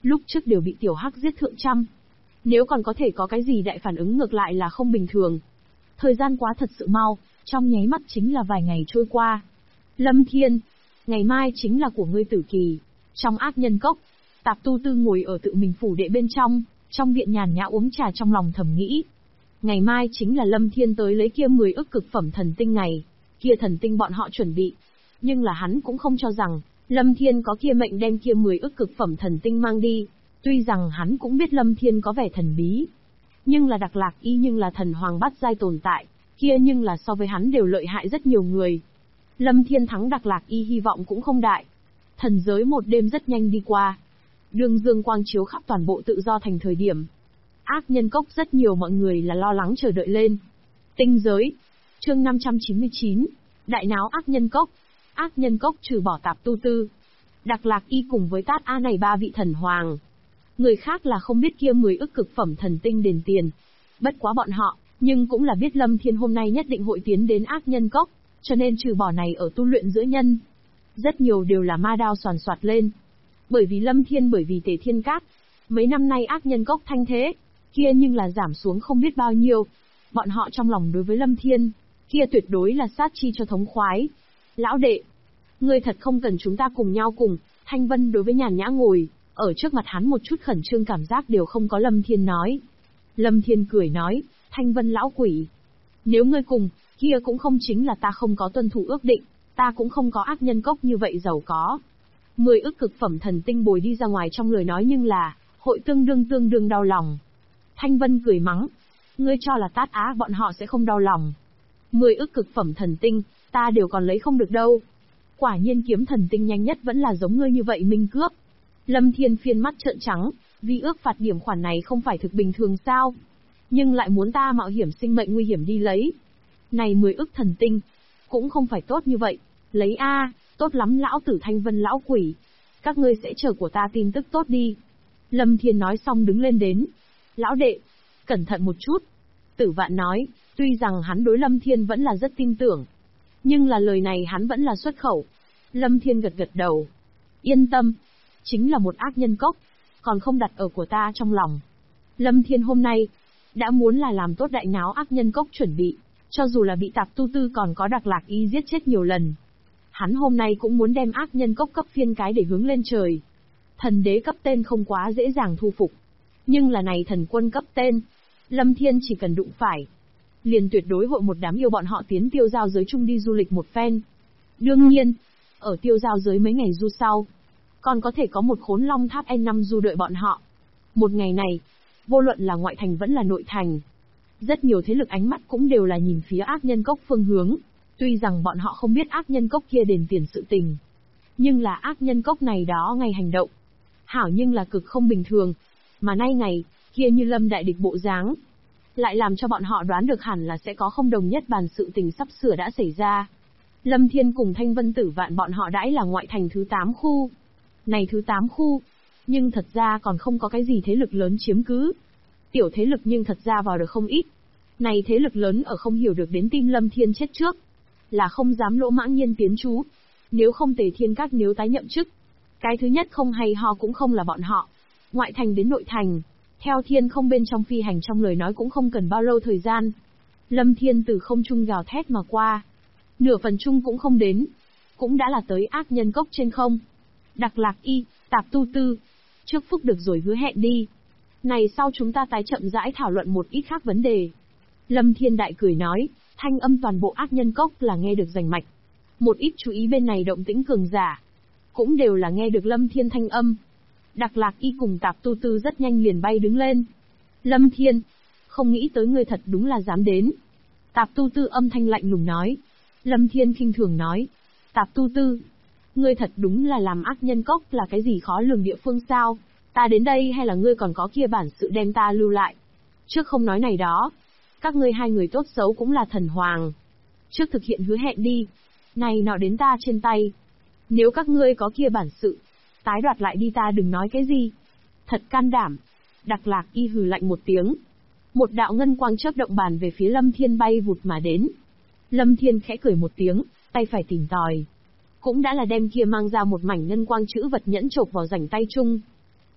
Lúc trước đều bị tiểu hắc giết thượng trăm. Nếu còn có thể có cái gì đại phản ứng ngược lại là không bình thường. Thời gian quá thật sự mau, trong nháy mắt chính là vài ngày trôi qua. Lâm Thiên, ngày mai chính là của ngươi tử kỳ. Trong ác nhân cốc, Tạp Tu Tư ngồi ở tự mình phủ đệ bên trong viện nhàn nhã uống trà trong lòng thầm nghĩ. Ngày mai chính là Lâm Thiên tới lấy kia 10 ức cực phẩm thần tinh ngày, kia thần tinh bọn họ chuẩn bị. Nhưng là hắn cũng không cho rằng, Lâm Thiên có kia mệnh đem kia 10 ức cực phẩm thần tinh mang đi. Tuy rằng hắn cũng biết Lâm Thiên có vẻ thần bí, nhưng là Đặc Lạc Y nhưng là thần hoàng bát giai tồn tại, kia nhưng là so với hắn đều lợi hại rất nhiều người. Lâm Thiên thắng Đặc Lạc Y hy vọng cũng không đại. Thần giới một đêm rất nhanh đi qua. Đường dương quang chiếu khắp toàn bộ tự do thành thời điểm. Ác nhân cốc rất nhiều mọi người là lo lắng chờ đợi lên. Tinh giới. Chương 599. Đại náo ác nhân cốc. Ác nhân cốc trừ bỏ Tạp Tu Tư, Đặc Lạc Y cùng với Tát A này ba vị thần hoàng. Người khác là không biết kia 10 ức cực phẩm thần tinh đền tiền. Bất quá bọn họ, nhưng cũng là biết Lâm Thiên hôm nay nhất định hội tiến đến ác nhân cốc, cho nên trừ bỏ này ở tu luyện giữa nhân. Rất nhiều đều là ma đao soàn soạt lên. Bởi vì Lâm Thiên bởi vì Tề Thiên Cát, mấy năm nay ác nhân cốc thanh thế, kia nhưng là giảm xuống không biết bao nhiêu. Bọn họ trong lòng đối với Lâm Thiên, kia tuyệt đối là sát chi cho thống khoái. Lão đệ, ngươi thật không cần chúng ta cùng nhau cùng. Thanh Vân đối với nhàn nhã ngồi, ở trước mặt hắn một chút khẩn trương cảm giác đều không có. Lâm Thiên nói. Lâm Thiên cười nói, Thanh Vân lão quỷ, nếu ngươi cùng, kia cũng không chính là ta không có tuân thủ ước định, ta cũng không có ác nhân cốc như vậy giàu có. 10 ức cực phẩm thần tinh bồi đi ra ngoài trong lời nói nhưng là, hội tương đương đau lòng. Thanh Vân cười mắng, ngươi cho là Tát Á bọn họ sẽ không đau lòng. 10 ức cực phẩm thần tinh, ta đều còn lấy không được đâu. Quả nhiên kiếm thần tinh nhanh nhất vẫn là giống ngươi như vậy minh cướp. Lâm Thiên phiên mắt trợn trắng, vì ước phạt điểm khoản này không phải thực bình thường sao? Nhưng lại muốn ta mạo hiểm sinh mệnh nguy hiểm đi lấy. Này 10 ức thần tinh, cũng không phải tốt như vậy, lấy a, tốt lắm lão tử Thanh Vân lão quỷ. Các ngươi sẽ chờ của ta tin tức tốt đi. Lâm Thiên nói xong đứng lên đến. Lão đệ, cẩn thận một chút. Tử Vạn nói, tuy rằng hắn đối Lâm Thiên vẫn là rất tin tưởng, nhưng là lời này hắn vẫn là xuất khẩu. Lâm Thiên gật gật đầu. Yên tâm, chính là một ác nhân cốc, còn không đặt ở của ta trong lòng. Lâm Thiên hôm nay, đã muốn là làm tốt đại náo ác nhân cốc chuẩn bị, cho dù là bị Tạp Tu Tư còn có Đặc Lạc Y giết chết nhiều lần. Hắn hôm nay cũng muốn đem ác nhân cốc cấp phiên cái để hướng lên trời. Thần đế cấp tên không quá dễ dàng thu phục, nhưng là này thần quân cấp tên, Lâm Thiên chỉ cần đụng phải, liền tuyệt đối hội một đám yêu bọn họ tiến tiêu giao giới chung đi du lịch một phen. Đương nhiên, ở tiêu giao giới mấy ngày du sau, còn có thể có một khốn long tháp N5 du đợi bọn họ. Một ngày này, vô luận là ngoại thành vẫn là nội thành, rất nhiều thế lực ánh mắt cũng đều là nhìn phía ác nhân cốc phương hướng. Tuy rằng bọn họ không biết ác nhân cốc kia đền tiền sự tình, nhưng là ác nhân cốc này đó ngày hành động, hảo nhưng là cực không bình thường. Mà nay ngày, kia như lâm đại địch bộ dáng, lại làm cho bọn họ đoán được hẳn là sẽ có không đồng nhất bàn sự tình sắp sửa đã xảy ra. Lâm Thiên cùng Thanh Vân Tử Vạn bọn họ đãi là ngoại thành thứ 8 khu. Này thứ 8 khu, nhưng thật ra còn không có cái gì thế lực lớn chiếm cứ. Tiểu thế lực nhưng thật ra vào được không ít. Này thế lực lớn ở không hiểu được đến tim Lâm Thiên chết trước, là không dám lỗ mãng nhiên tiến trú. Nếu không Tề Thiên Các nếu tái nhậm chức, cái thứ nhất không hay ho cũng không là bọn họ. Ngoại thành đến nội thành, theo thiên không bên trong phi hành trong lời nói cũng không cần bao lâu thời gian. Lâm Thiên từ không trung gào thét mà qua. Nửa phần chung cũng không đến, cũng đã là tới ác nhân cốc trên không. Đặc Lạc Y, Tạp Tu Tư, trước phúc được rồi hứa hẹn đi. Này sau chúng ta tái chậm rãi thảo luận một ít khác vấn đề. Lâm Thiên đại cười nói, thanh âm toàn bộ ác nhân cốc là nghe được rành mạch. Một ít chú ý bên này động tĩnh cường giả, cũng đều là nghe được Lâm Thiên thanh âm. Đặc Lạc Y cùng Tạp Tu Tư rất nhanh liền bay đứng lên. Lâm Thiên, không nghĩ tới ngươi thật đúng là dám đến. Tạp Tu Tư âm thanh lạnh lùng nói. Lâm Thiên khinh thường nói, Tạp Tu Tư, ngươi thật đúng là làm ác nhân cốc là cái gì khó lường địa phương sao? Ta đến đây hay là ngươi còn có kia bản sự đem ta lưu lại? Trước không nói này đó, các ngươi hai người tốt xấu cũng là thần hoàng. Trước thực hiện hứa hẹn đi, này nọ đến ta trên tay. Nếu các ngươi có kia bản sự, tái đoạt lại đi ta đừng nói cái gì. Thật can đảm. Đặc Lạc Y hừ lạnh một tiếng. Một đạo ngân quang chớp động bàn về phía Lâm Thiên bay vụt mà đến. Lâm Thiên khẽ cười một tiếng, tay phải tìm tòi. Cũng đã là đem kia mang ra một mảnh ngân quang chữ vật nhẫn chộp vào rảnh tay chung.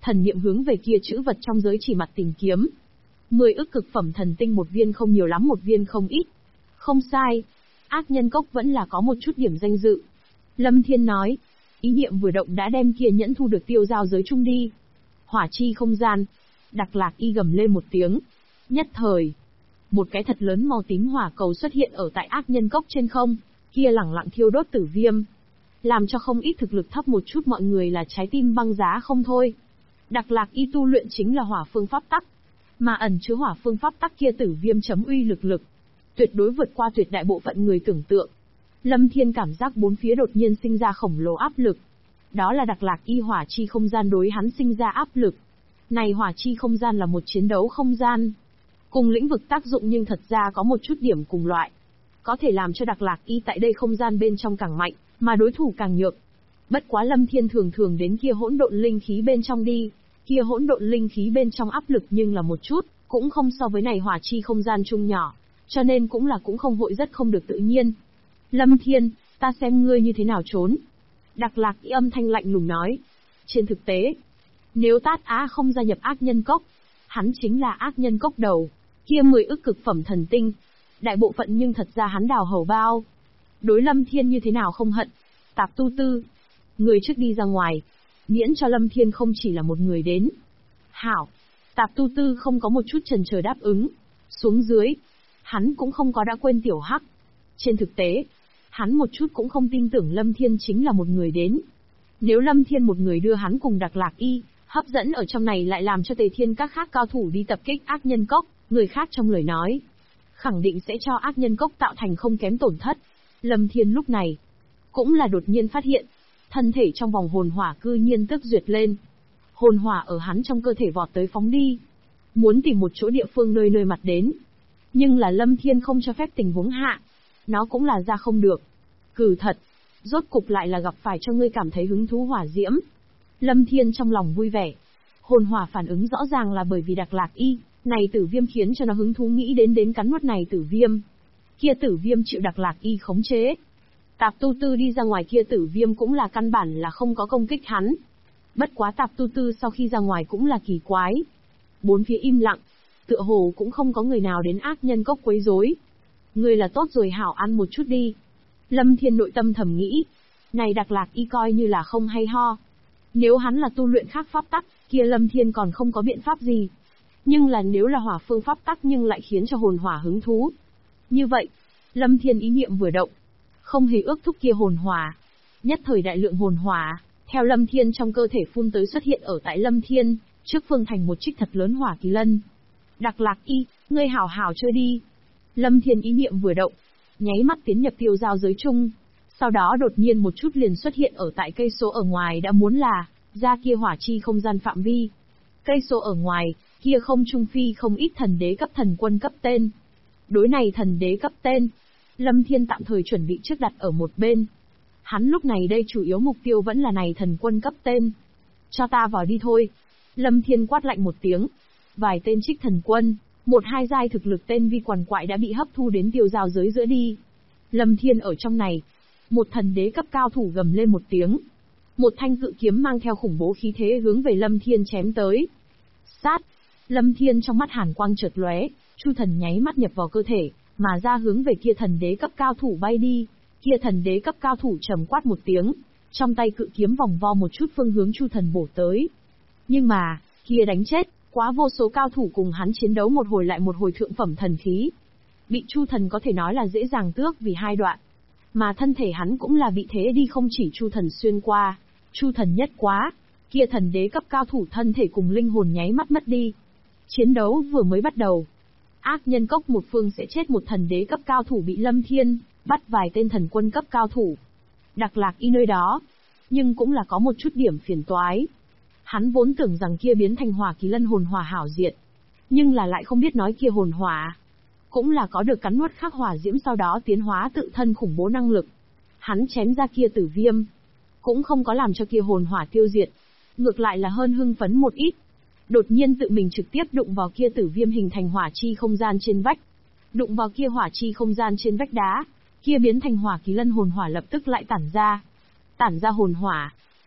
thần niệm hướng về kia chữ vật trong giới chỉ mặt tìm kiếm. 10 ức cực phẩm thần tinh một viên không nhiều lắm, một viên không ít. Không sai, ác nhân cốc vẫn là có một chút điểm danh dự. Lâm Thiên nói, ý niệm vừa động đã đem kia nhẫn thu được tiêu giao giới chung đi. Hỏa chi không gian. Đặc Lạc Y gầm lên một tiếng. Nhất thời, một cái thật lớn màu tím hỏa cầu xuất hiện ở tại ác nhân cốc trên không, kia lẳng lặng thiêu đốt tử viêm. Làm cho không ít thực lực thấp một chút mọi người là trái tim băng giá không thôi. Đặc Lạc Y tu luyện chính là hỏa phương pháp tắc, mà ẩn chứa hỏa phương pháp tắc kia tử viêm chấm uy lực, tuyệt đối vượt qua tuyệt đại bộ phận người tưởng tượng. Lâm Thiên cảm giác bốn phía đột nhiên sinh ra khổng lồ áp lực. Đó là Đặc Lạc Y hỏa chi không gian đối hắn sinh ra áp lực. Này hỏa chi không gian là một chiến đấu không gian. Cùng lĩnh vực tác dụng nhưng thật ra có một chút điểm cùng loại. Có thể làm cho Đặc Lạc Y tại đây không gian bên trong càng mạnh, mà đối thủ càng nhược. Bất quá Lâm Thiên thường đến kia hỗn độn linh khí bên trong đi. Kia hỗn độn linh khí bên trong áp lực nhưng là một chút, cũng không so với này hỏa chi không gian chung nhỏ. Cho nên cũng không vội rất không được tự nhiên. Lâm Thiên, ta xem ngươi như thế nào trốn. Đặc Lạc Y âm thanh lạnh lùng nói. Trên thực tế, nếu Tát Á không gia nhập ác nhân cốc, hắn chính là ác nhân cốc đầu. Kia 10 ức cực phẩm thần tinh, đại bộ phận nhưng thật ra hắn đào hầu bao. Đối Lâm Thiên như thế nào không hận. Tạp Tu Tư, người trước đi ra ngoài, miễn cho Lâm Thiên không chỉ là một người đến. Hảo, Tạp Tu Tư không có một chút chần chờ đáp ứng. Xuống dưới, hắn cũng không có đã quên Tiểu Hắc. Trên thực tế, hắn một chút cũng không tin tưởng Lâm Thiên chính là một người đến. Nếu Lâm Thiên một người đưa hắn cùng Đặc Lạc Y, hấp dẫn ở trong này lại làm cho Tề Thiên các khác cao thủ đi tập kích ác nhân cốc, người khác trong lời nói, khẳng định sẽ cho ác nhân cốc tạo thành không kém tổn thất. Lâm Thiên lúc này, cũng là đột nhiên phát hiện, thân thể trong vòng hồn hỏa cư nhiên tức duyệt lên. Hồn hỏa ở hắn trong cơ thể vọt tới phóng đi, muốn tìm một chỗ địa phương nơi mặt đến. Nhưng là Lâm Thiên không cho phép tình huống hạ, nó cũng là ra không được. Cử thật, rốt cục lại là gặp phải cho ngươi cảm thấy hứng thú hỏa diễm. Lâm Thiên trong lòng vui vẻ. Hồn hỏa phản ứng rõ ràng là bởi vì Đặc Lạc Y, này tử viêm khiến cho nó hứng thú nghĩ đến cắn nuốt này tử viêm. Kia tử viêm chịu Đặc Lạc Y khống chế. Tạp Tu Tư đi ra ngoài kia tử viêm cũng là căn bản là không có công kích hắn. Bất quá Tạp Tu Tư sau khi ra ngoài cũng là kỳ quái. Bốn phía im lặng, tựa hồ cũng không có người nào đến ác nhân cốc quấy rối. Ngươi là tốt rồi, hảo ăn một chút đi. Lâm Thiên nội tâm thầm nghĩ, này Đặc Lạc Y coi như là không hay ho. Nếu hắn là tu luyện khác pháp tắc, kia Lâm Thiên còn không có biện pháp gì. Nhưng là nếu là hỏa phương pháp tắc nhưng lại khiến cho hồn hỏa hứng thú. Như vậy, Lâm Thiên ý niệm vừa động, không hề ước thúc kia hồn hỏa. Nhất thời đại lượng hồn hỏa, theo Lâm Thiên trong cơ thể phun tới xuất hiện ở tại Lâm Thiên, trước phương thành một trích thật lớn hỏa kỳ lân. Đặc Lạc Y, ngươi hảo hảo chơi đi. Lâm Thiên ý niệm vừa động, nháy mắt tiến nhập tiêu giao giới chung. Sau đó đột nhiên một chút liền xuất hiện ở tại cây số ở ngoài đã muốn là, ra kia hỏa chi không gian phạm vi. Cây số ở ngoài, kia không trung phi không ít thần đế cấp thần quân cấp tên. Đối này thần đế cấp tên, Lâm Thiên tạm thời chuẩn bị trước đặt ở một bên. Hắn lúc này đây chủ yếu mục tiêu vẫn là này thần quân cấp tên. Cho ta vào đi thôi. Lâm Thiên quát lạnh một tiếng. Vài tên trích thần quân, một hai giai thực lực tên vi quằn quại đã bị hấp thu đến tiêu giao giới giữa đi. Lâm Thiên ở trong này. Một thần đế cấp cao thủ gầm lên một tiếng. Một thanh cự kiếm mang theo khủng bố khí thế hướng về Lâm Thiên chém tới. Sát! Lâm Thiên trong mắt hàn quang chợt lóe, chu thần nháy mắt nhập vào cơ thể, mà ra hướng về kia thần đế cấp cao thủ bay đi. Kia thần đế cấp cao thủ trầm quát một tiếng, trong tay cự kiếm vòng vo một chút phương hướng chu thần bổ tới. Nhưng mà, kia đánh chết, quá vô số cao thủ cùng hắn chiến đấu một hồi lại một hồi thượng phẩm thần khí. Bị chu thần có thể nói là dễ dàng tước vì hai đoạn. Mà thân thể hắn cũng là bị thế đi, không chỉ chu thần xuyên qua, chu thần nhất quá, kia thần đế cấp cao thủ thân thể cùng linh hồn nháy mắt mất đi. Chiến đấu vừa mới bắt đầu, ác nhân cốc một phương sẽ chết một thần đế cấp cao thủ bị Lâm Thiên bắt vài tên thần quân cấp cao thủ. Đặc Lạc Y nơi đó, nhưng cũng là có một chút điểm phiền toái. Hắn vốn tưởng rằng kia biến thành hỏa kỳ lân hồn hỏa hảo diệt, nhưng là lại không biết nói kia hồn hỏa cũng là có được cắn nuốt khắc hỏa diễm sau đó tiến hóa tự thân khủng bố năng lực. Hắn chém ra kia tử viêm, cũng không có làm cho kia hồn hỏa tiêu diệt, ngược lại là hơn hưng phấn một ít. Đột nhiên tự mình trực tiếp đụng vào kia tử viêm hình thành hỏa chi không gian trên vách. Đụng vào kia hỏa chi không gian trên vách đá, kia biến thành hỏa kỳ lân hồn hỏa lập tức lại tản ra. Tản ra hồn hỏa,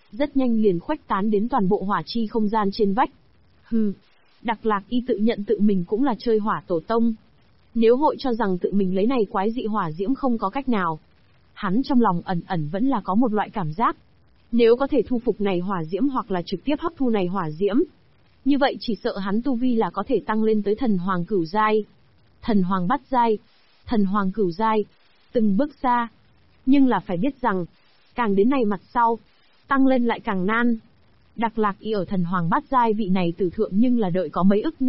rất nhanh liền khuếch tán đến toàn bộ hỏa chi không gian trên vách. Hừ, Đặc Lạc Y tự nhận tự mình cũng là chơi hỏa tổ tông. Nếu hội cho rằng tự mình lấy này quái dị hỏa diễm không có cách nào, hắn trong lòng ẩn ẩn vẫn là có một loại cảm giác. Nếu có thể thu phục này hỏa diễm hoặc là trực tiếp hấp thu này hỏa diễm, như vậy chỉ sợ hắn tu vi là có thể tăng lên tới thần hoàng cửu giai, thần hoàng bát giai, thần hoàng cửu giai, từng bước xa. Nhưng là phải biết rằng, càng đến này mặt sau, tăng lên lại càng nan. Đặc Lạc Y ở thần hoàng bát giai vị này tử thượng nhưng là đợi có mấy ức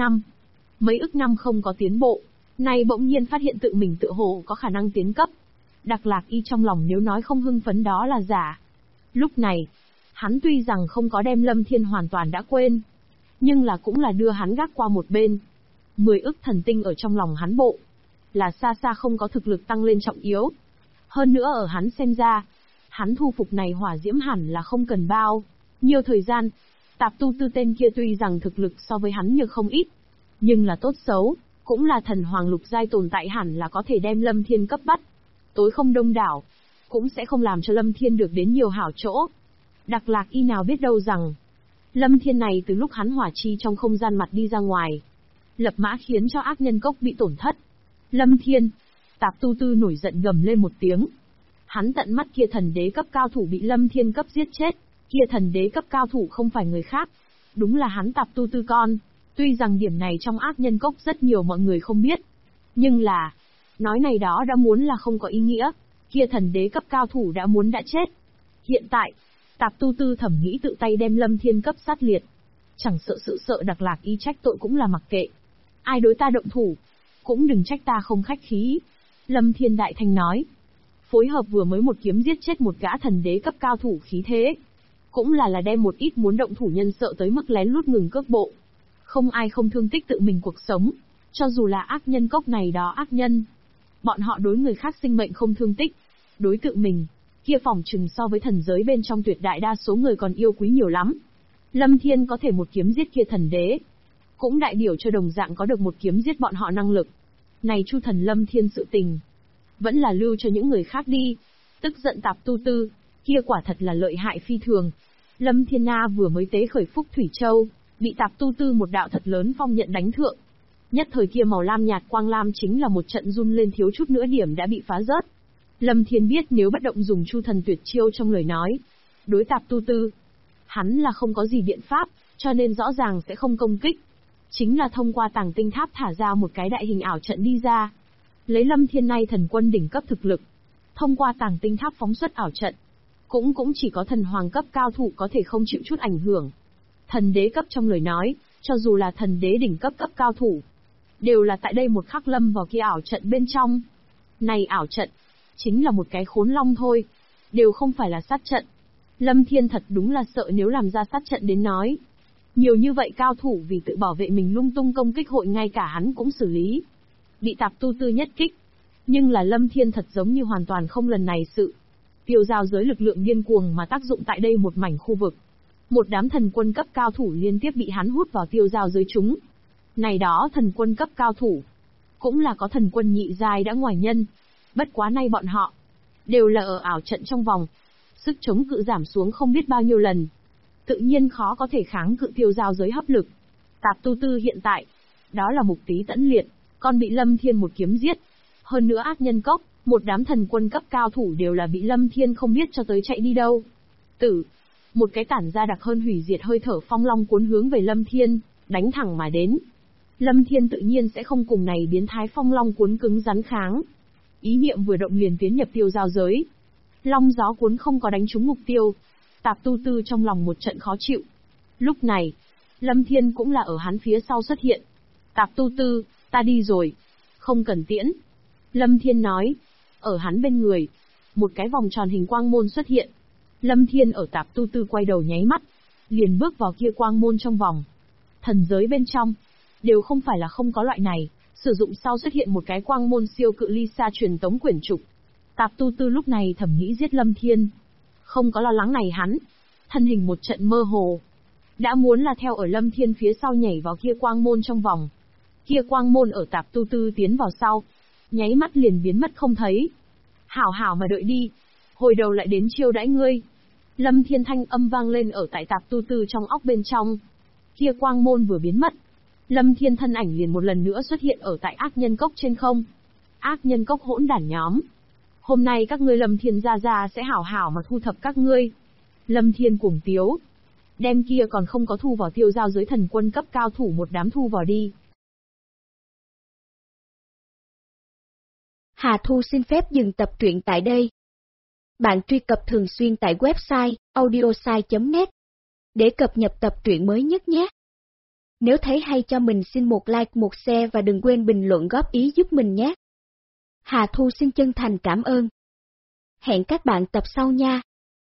năm không có tiến bộ, nay bỗng nhiên phát hiện tự mình tựa hồ có khả năng tiến cấp. Đặc Lạc Y trong lòng nếu nói không hưng phấn đó là giả. Lúc này, hắn tuy rằng không có đem Lâm Thiên hoàn toàn đã quên, nhưng là cũng là đưa hắn gác qua một bên. 10 ức thần tinh ở trong lòng hắn bộ, là xa xa không có thực lực tăng lên trọng yếu. Hơn nữa ở hắn xem ra, hắn thu phục này hỏa diễm hẳn là không cần bao nhiều thời gian. Tạp Tu Tư tên kia tuy rằng thực lực so với hắn nhược không ít, nhưng là tốt xấu, cũng là thần hoàng lục giai tồn tại, hẳn là có thể đem Lâm Thiên cấp bắt. Tối không đông đảo, cũng sẽ không làm cho Lâm Thiên được đến nhiều hảo chỗ. Đặc Lạc Y nào biết đâu rằng, Lâm Thiên này từ lúc hắn hỏa chi trong không gian mặt đi ra ngoài, lập mã khiến cho ác nhân cốc bị tổn thất. Lâm Thiên, Tạp Tu Tư nổi giận gầm lên một tiếng. Hắn tận mắt kia thần đế cấp cao thủ bị Lâm Thiên cấp giết chết, kia thần đế cấp cao thủ không phải người khác, đúng là hắn Tạp Tu Tư con. Tuy rằng điểm này trong ác nhân cốc rất nhiều mọi người không biết, nhưng là, nói này đó đã muốn là không có ý nghĩa, kia thần đế cấp cao thủ đã muốn đã chết. Hiện tại, Tạp Tu Tư thẩm nghĩ tự tay đem Lâm Thiên cấp sát liệt. Chẳng sợ sự sợ Đặc Lạc Y trách tội cũng là mặc kệ. Ai đối ta động thủ, cũng đừng trách ta không khách khí. Lâm Thiên đại thanh nói. Phối hợp vừa mới một kiếm giết chết một gã thần đế cấp cao thủ khí thế. Cũng là đem một ít muốn động thủ nhân sợ tới mức lén lút ngừng cước bộ. Không ai không thương tích tự mình cuộc sống. Cho dù là ác nhân cốc này đó ác nhân. Bọn họ đối người khác sinh mệnh không thương tích. Đối tự mình, kia phỏng chừng so với thần giới bên trong tuyệt đại đa số người còn yêu quý nhiều lắm. Lâm Thiên có thể một kiếm giết kia thần đế, cũng đại biểu cho đồng dạng có được một kiếm giết bọn họ năng lực. Này Chu thần Lâm Thiên sự tình, vẫn là lưu cho những người khác đi. Tức giận Tạp Tu Tư, kia quả thật là lợi hại phi thường. Lâm Thiên Na vừa mới tế khởi Phúc Thủy Châu, bị Tạp Tu Tư một đạo thật lớn phong nhận đánh thượng. Nhất thời kia màu lam nhạt quang lam chính là một trận run lên thiếu chút nữa điểm đã bị phá rớt. Lâm Thiên biết nếu bất động dùng Chu thần tuyệt chiêu trong lời nói, đối Tạp Tu Tư, hắn là không có gì biện pháp, cho nên rõ ràng sẽ không công kích. Chính là thông qua Tàng Tinh Tháp thả ra một cái đại hình ảo trận đi ra. Lấy Lâm Thiên nay thần quân đỉnh cấp thực lực, thông qua Tàng Tinh Tháp phóng xuất ảo trận, cũng chỉ có thần hoàng cấp cao thủ có thể không chịu chút ảnh hưởng. Thần đế cấp trong lời nói, cho dù là thần đế đỉnh cấp cấp cao thủ, đều là tại đây một khắc lâm vào kia ảo trận bên trong. Này ảo trận, chính là một cái khốn long thôi, đều không phải là sát trận. Lâm Thiên thật đúng là sợ nếu làm ra sát trận đến nói. Nhiều như vậy cao thủ vì tự bảo vệ mình lung tung công kích hội ngay cả hắn cũng xử lý. Bị Tạp Tu Tư nhất kích. Nhưng là Lâm Thiên thật giống như hoàn toàn không lần này sự. Tiêu giao giới lực lượng điên cuồng mà tác dụng tại đây một mảnh khu vực. Một đám thần quân cấp cao thủ liên tiếp bị hắn hút vào tiêu giao giới chúng. Này đó thần quân cấp cao thủ, cũng là có thần quân nhị giai đã ngoài nhân. Bất quá nay bọn họ, đều là ở ảo trận trong vòng. Sức chống cự giảm xuống không biết bao nhiêu lần. Tự nhiên khó có thể kháng cự tiêu giao giới hấp lực. Tạp Tu Tư hiện tại, đó là Mục Tý Tẫn Liệt, còn bị Lâm Thiên một kiếm giết. Hơn nữa ác nhân cốc, một đám thần quân cấp cao thủ đều là bị Lâm Thiên không biết cho tới chạy đi đâu. Một cái tản ra đặc hơn hủy diệt hơi thở phong long cuốn hướng về Lâm Thiên, đánh thẳng mà đến. Lâm Thiên tự nhiên sẽ không cùng này biến thái phong long cuốn cứng rắn kháng. Ý niệm vừa động liền tiến nhập tiêu giao giới. Long gió cuốn không có đánh trúng mục tiêu. Tạp Tu Tư trong lòng một trận khó chịu. Lúc này, Lâm Thiên cũng là ở hắn phía sau xuất hiện. Tạp Tu Tư, ta đi rồi. Không cần tiễn. Lâm Thiên nói. Ở hắn bên người, một cái vòng tròn hình quang môn xuất hiện. Lâm Thiên ở Tạp Tu Tư quay đầu nháy mắt, liền bước vào kia quang môn trong vòng. Thần giới bên trong, đều không phải là không có loại này, sử dụng sau xuất hiện một cái quang môn siêu cự ly xa truyền tống quyển trục. Tạp Tu Tư lúc này thầm nghĩ giết Lâm Thiên. Không có lo lắng này hắn, thân hình một trận mơ hồ. Đã muốn là theo ở Lâm Thiên phía sau nhảy vào kia quang môn trong vòng. Kia quang môn ở Tạp Tu Tư tiến vào sau, nháy mắt liền biến mất không thấy. Hảo hảo mà đợi đi, hồi đầu lại đến chiêu đãi ngươi. Lâm Thiên thanh âm vang lên ở tại tạp tu tư trong óc bên trong. Kia quang môn vừa biến mất, Lâm Thiên thân ảnh liền một lần nữa xuất hiện ở tại ác nhân cốc trên không. Ác nhân cốc hỗn đản nhóm. Hôm nay các ngươi Lâm Thiên ra sẽ hảo hảo mà thu thập các ngươi. Lâm Thiên cuồng tiếu. Đem kia còn không có thu vào tiêu giao giới thần quân cấp cao thủ một đám thu vào đi. Hà Thu xin phép dừng tập truyện tại đây. Bạn truy cập thường xuyên tại website audiosai.net để cập nhật tập truyện mới nhất nhé. Nếu thấy hay cho mình xin một like, một share và đừng quên bình luận góp ý giúp mình nhé. Hà Thu xin chân thành cảm ơn. Hẹn các bạn tập sau nha.